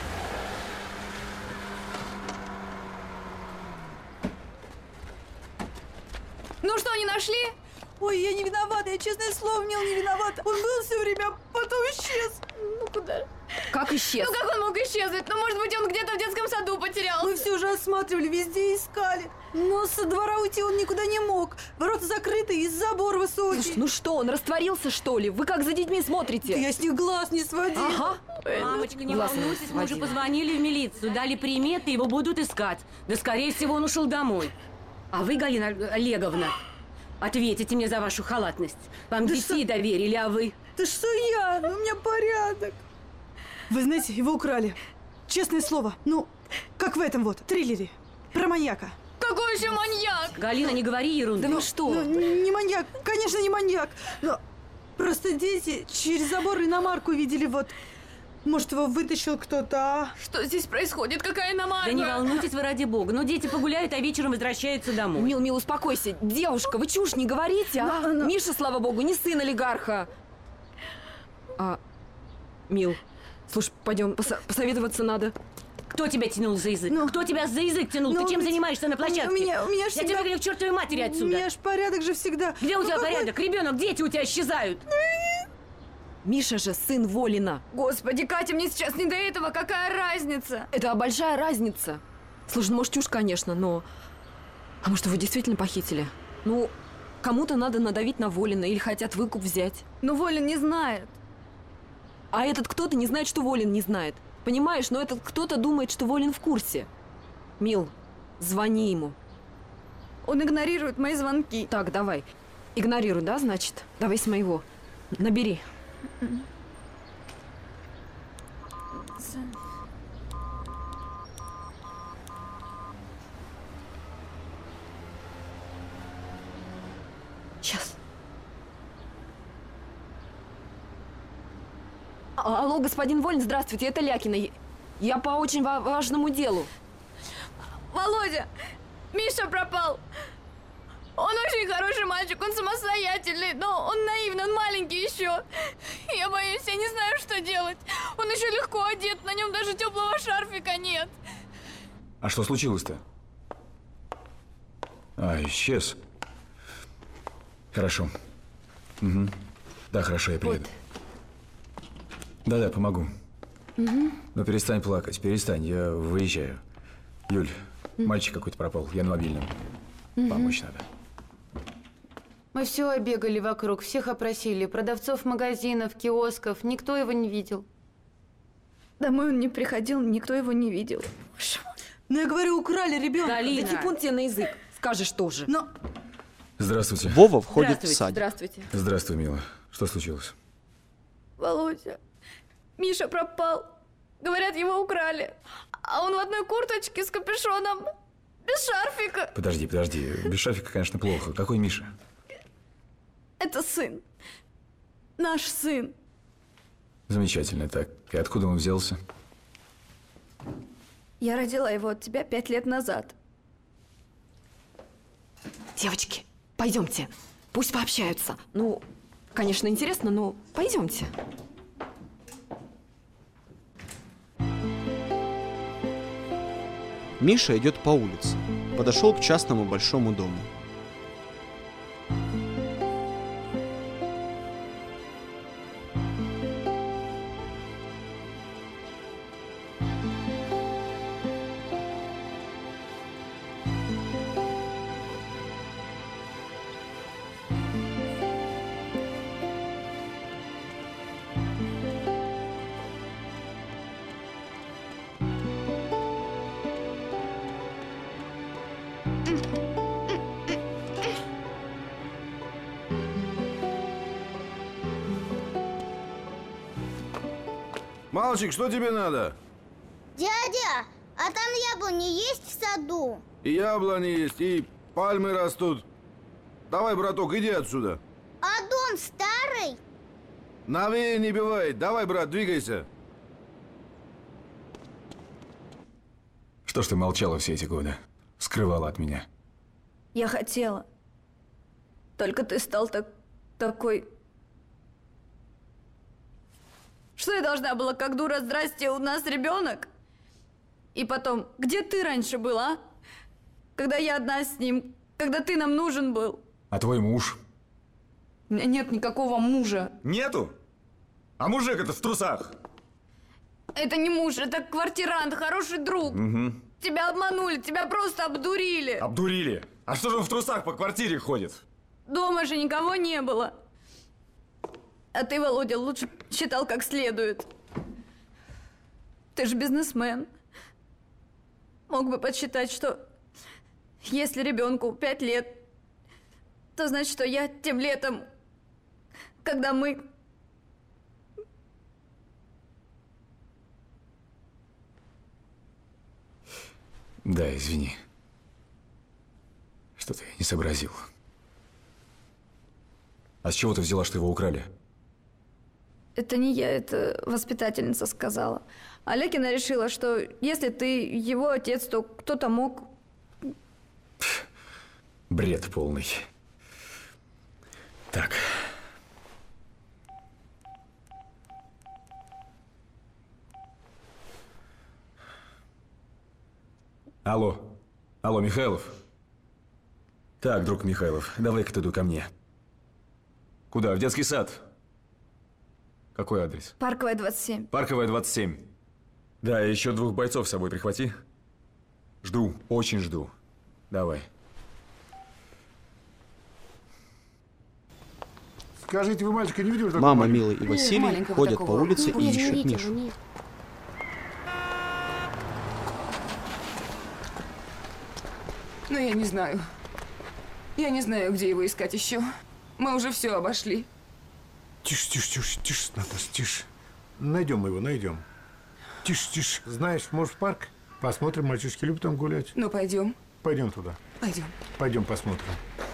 Ну что, не нашли? Ой, я не виновата, я, честное слово, Мил, не виновата. Он был все время, а потом исчез. Ну куда? Как исчез? Ну как он мог исчезнуть? Ну, может быть, он где-то в детском саду потерялся. Мы все уже осматривали, везде искали. Но со двора уйти он никуда не мог. Ворота закрыты и забор высокий. Слушай, ну что, он растворился, что ли? Вы как за детьми смотрите? Да я с них глаз не сводила. Ага. Мамочка, не Глаз не волнуйтесь, мы уже сводила. позвонили в милицию, дали приметы, его будут искать. Да, скорее всего, он ушел домой. А вы, Галина Олеговна, ответите мне за вашу халатность. Вам Да детей что- доверили, а вы? Да что я? Ну, у меня порядок. Вы знаете, его украли. Честное слово. Ну, как в этом вот триллере. Про маньяка. Какой еще маньяк? Галина, не говори ерунды. Ну, ну, не маньяк, конечно, не маньяк. Но просто дети через забор иномарку видели, вот. Может, его вытащил кто-то, а? Что здесь происходит? Какая иномарка? Да не волнуйтесь вы, ради бога. Ну, дети погуляют, а вечером возвращаются домой. Мил, Мил, успокойся. Девушка, вы чушь не говорите, а? Но- но- Миша, слава богу, не сын олигарха. А, Мил, слушай, пойдем, поса- посоветоваться надо. Кто тебя тянул за язык? Ну, Кто тебя за язык тянул? ну, Ты чем ведь занимаешься на площадке? У меня, у меня ж Я всегда... тебе говорю, к чертовой матери У отсюда. меня ж порядок же всегда. Где у Ну, тебя какой- порядок? Ребенок, дети у тебя исчезают. Миша же сын Волина. Господи, Катя, мне сейчас не до этого. Какая разница? Это большая разница. Слушай, ну, может, чушь, конечно, но... А может, его действительно похитили? Ну, кому-то надо надавить на Волина или хотят выкуп взять. Ну, Волин не знает. А этот кто-то не знает, что Волин не знает. Понимаешь, но этот кто-то думает, что Волин в курсе. Мил, звони ему. Он игнорирует мои звонки. Так, давай. Игнорируй, да, значит? Давай с моего. Набери. Сейчас. А- Алло, господин Волин, здравствуйте, это Лякина. Я- Я по очень ва- важному делу. Володя, Миша пропал. Он очень хороший мальчик, он самостоятельный, но он наивный, он маленький еще. Я боюсь, я не знаю, что делать. Он еще легко одет, на нем даже теплого шарфика нет. А что случилось-то? А, исчез. Хорошо. Угу. Да, хорошо, я приеду. Да-да, помогу. Угу. Но перестань плакать, перестань, я выезжаю. Юль, мальчик какой-то пропал, я на мобильном. Мгм. Помочь надо. Мы все обегали вокруг, всех опросили. Продавцов магазинов, киосков. Никто его не видел. Домой он не приходил, никто его не видел. Ну, я говорю, украли ребенка. Галина. Да типун тебе на язык. Скажешь тоже. Но... Здравствуйте. Вова входит в садик. Здравствуйте. Здравствуй, мила. Что случилось? Володя, Миша пропал. Говорят, его украли. А он в одной курточке с капюшоном, без шарфика. Подожди, подожди. Без шарфика, конечно, плохо. Какой Миша? Это сын. Наш сын. Замечательно. Так, и откуда он взялся? Я родила его от тебя пять лет назад. Девочки, пойдемте. Пусть пообщаются. Ну, конечно, интересно, но пойдемте. Миша идет по улице. Подошел к частному большому дому. Мальчик, что тебе надо? Дядя, а там яблони есть в саду? И яблони есть, и пальмы растут. Давай, браток, иди отсюда. А дом старый? Новее не бывает. Давай, брат, двигайся. Что ж ты молчала все эти годы? Скрывала от меня. Я хотела. Только ты стал так... такой... Что я должна была, как дура, здрасте, у нас ребенок? И потом, где ты раньше был, а? Когда я одна с ним, когда ты нам нужен был. А твой муж? У меня нет никакого мужа. Нету? А мужик это в трусах? Это не муж, это квартирант, хороший друг. Угу. Тебя обманули, тебя просто обдурили. Обдурили? А что же он в трусах по квартире ходит? Дома же никого не было. А ты, Володя, лучше считал как следует. Ты же бизнесмен. Мог бы подсчитать, что если ребенку пять лет, то значит, что я тем летом, когда мы... Да, извини. Что-то я не сообразил. А с чего ты взяла, что его украли? Это не я, это воспитательница сказала. А Лекина решила, что если ты его отец, то кто-то мог... Бред полный. Так. Алло. Алло, Михайлов? Так, друг Михайлов, давай-ка ты иду ко мне. Куда? В детский сад? Какой адрес? Парковая, двадцать семь. Парковая, двадцать семь. Да, и еще двух бойцов с собой прихвати. Жду, очень жду. Давай. Скажите, вы мальчика не видели? Мама, Мила и Василий ходят по улице и ищут Мишу. Ну, я не знаю. Я не знаю, где его искать еще. Мы уже все обошли. Тише, тише, тише, тише, Наташа, тише. Найдем мы его, найдем. Тише, тише. Знаешь, может, в парк? Посмотрим, мальчишки любят там гулять. Ну, пойдем. Пойдем туда. Пойдем. Пойдем посмотрим.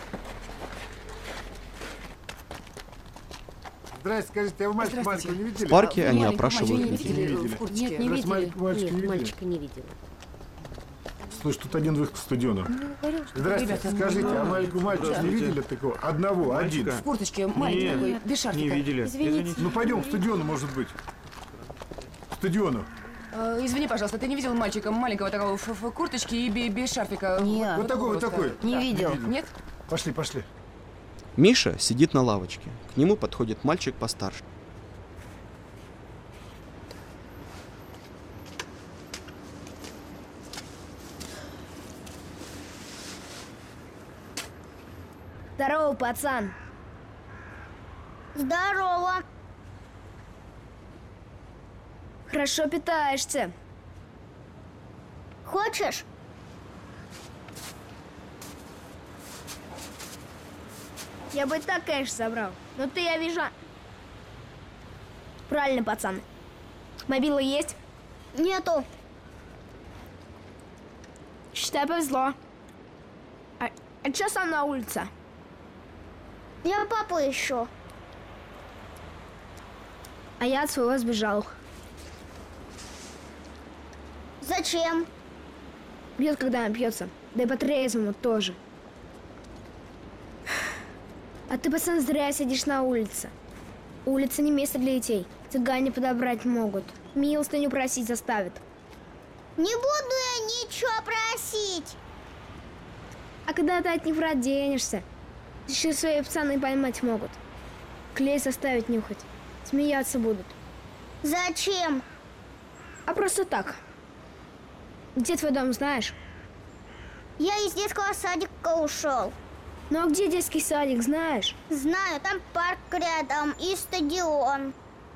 Здрасте, скажите, а вы мальчика маленького не видели? В парке а, они опрашивают людей. людей. Не видели. Нет, не видели. Мальчика, мальчика Нет, не видели? мальчика не видела. Слышь, тут один выход к стадиону. говорю, что- Здравствуйте, Ребята, скажите, ну, а маленького мальчика не видели такого? Одного, один. В курточке, маленький Нет, такой, без шарфика. не видели. Извините. Ну, пойдем к стадиону, может быть. К стадиону. Э, извини, пожалуйста, ты не видел мальчика маленького такого в, в курточке и бе- без шарфика? Нет. Вот такой, вот такой. Не Да. видел. Нет? Пошли, пошли. Миша сидит на лавочке. К нему подходит мальчик постарше. Здорово, пацан. Здорово. Хорошо питаешься. Хочешь? Я бы и так, конечно, забрал. Но ты, я вижу... Правильно, пацан. Мобила есть? Нету. Считай, повезло. А, а что сам на улице? Я папу ищу. А я от своего сбежал. Зачем? Бьет, когда напьется. Да и по-трезвому тоже. А ты, пацан, зря сидишь на улице. Улица не место для детей. Цыгане подобрать могут. Милостыню просить заставят. Не буду я ничего просить. А когда ты от них проденешься? Еще свои пацаны поймать могут. Клей составить нюхать. Смеяться будут. Зачем? А просто так. Где твой дом, знаешь? Я из детского садика ушел. Ну а где детский садик, знаешь? Знаю, там парк рядом и стадион.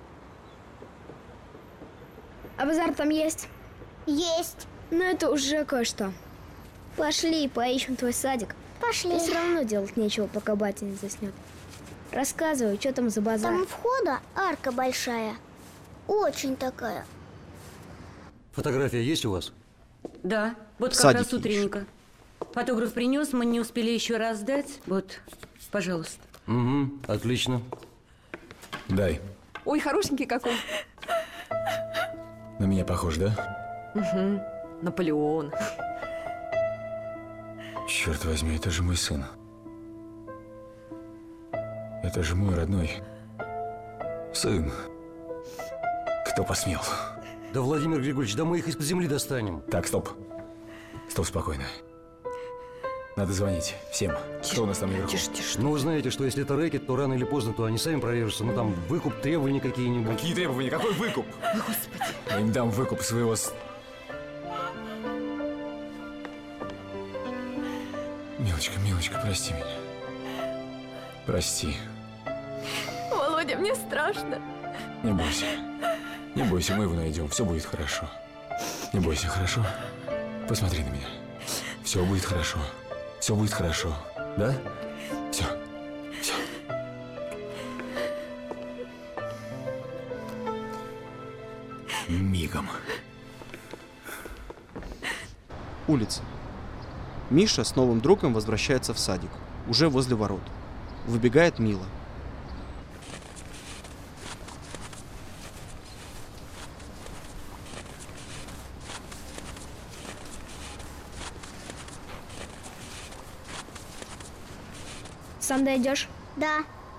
А базар там есть? Есть. Ну это уже кое-что. Пошли, поищем твой садик. Пошли. И все равно делать нечего, пока батя не заснет. Рассказывай, что там за базар? Там у входа арка большая. Очень такая. Фотография есть у вас? Да, вот как Садики раз утренника. Фотограф принес, мы не успели еще раз сдать. Вот, пожалуйста. Угу, отлично. Дай. Ой, хорошенький какой. На меня похож, да? Угу. Наполеон. Черт возьми, это же мой сын. Это же мой родной сын. Кто посмел? Да, Владимир Григорьевич, да мы их из-под земли достанем. Так, стоп. Стоп, спокойно. Надо звонить всем. Кто у нас там наверху? Тише, тише. Ну, вы знаете, что если это рэкет, то рано или поздно, то они сами прорежутся. Ну, там выкуп, требования какие-нибудь. Какие требования? Какой выкуп? Господи. Я им дам выкуп своего... с- Милочка, Милочка, прости меня. Прости. Володя, мне страшно. Не бойся. Не бойся, мы его найдем. Все будет хорошо. Не бойся, хорошо? Посмотри на меня. Все будет хорошо. Все будет хорошо. Да? Все. Все. Мигом. Улица. Миша с новым другом возвращается в садик. Уже возле ворот. Выбегает Мила. Сам дойдешь? Да.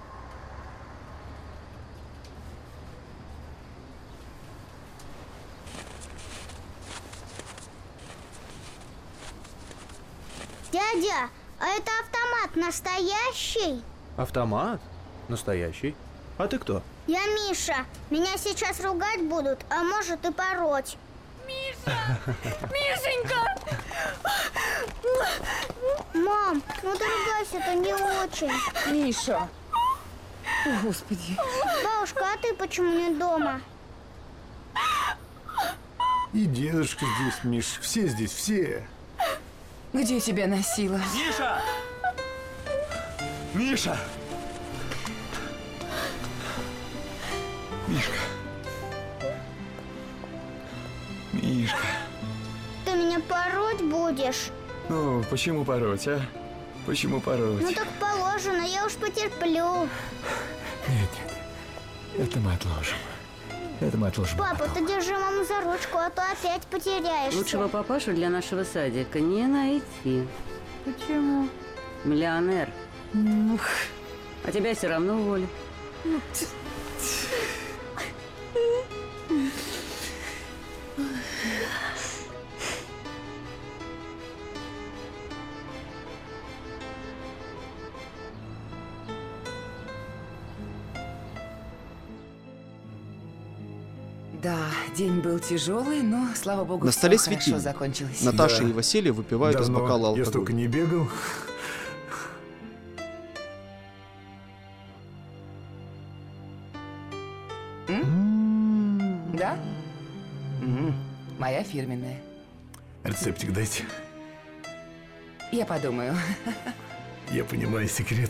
Дядя, а это автомат настоящий? Автомат? Настоящий? А ты кто? Я Миша. Меня сейчас ругать будут, а может и пороть. Миша! Мишенька! Мам, ну ругайся, это не очень. Миша! О, Господи. Бабушка, а ты почему не дома? И дедушка здесь, Миш, все здесь, все. Где тебя носила? Миша! Миша! Мишка. Мишка. Ты меня пороть будешь? Ну, почему пороть, а? Почему пороть? Ну так положено, я уж потерплю. Нет, нет. Это мы отложим. Это мы отложим. Папа, ты держи маму за ручку, а то опять потеряешься. Лучшего папашу для нашего садика не найти. Почему? Миллионер. Ну, А тебя все равно уволят. ну, т- Да, день был тяжелый, но, слава богу, На столе все хорошо светильник. закончилось. Наташа. Наташа и Василий выпивают из Давно бокала я алкоголь. столько не бегал. М? Да? М, Моя фирменная. Рецептик дайте. Я подумаю. Я понимаю секрет.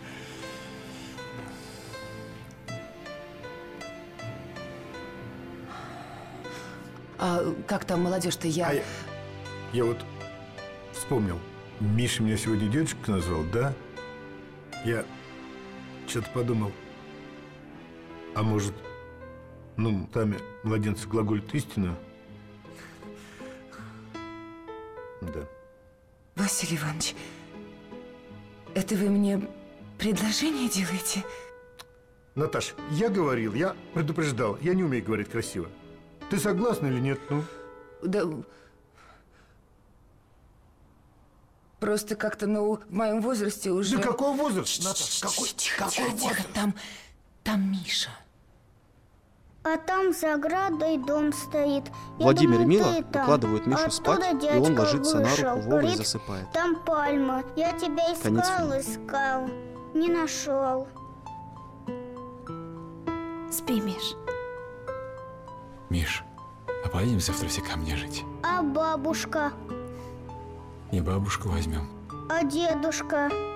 А как там молодежь-то я... А я, я вот вспомнил. Миша меня сегодня дедушкой назвал, да? Я что-то подумал. А может, ну, там младенцы глаголят истину? Да. Василий Иванович, это вы мне предложение делаете? Наташ, я говорил, я предупреждал, я не умею говорить красиво. Ты согласна или нет? Ну? Да... Просто как-то, ну, в моем возрасте уже... Да какой возраст, Наташ? Какой, Тихо, какой тихо, возраст? тихо, там, там Миша. А там за оградой дом стоит. Я Владимир и думал, Мила ты там. укладывают Мишу Оттуда спать, и он дядька ложится на вышел. руку Вовы и Говорит, засыпает. там пальма. Я тебя Конец искал, фильма. искал. Не нашел. Спи, Миш. Миш, а поедем завтра все ко мне жить? А бабушка? И бабушку возьмем. А дедушка?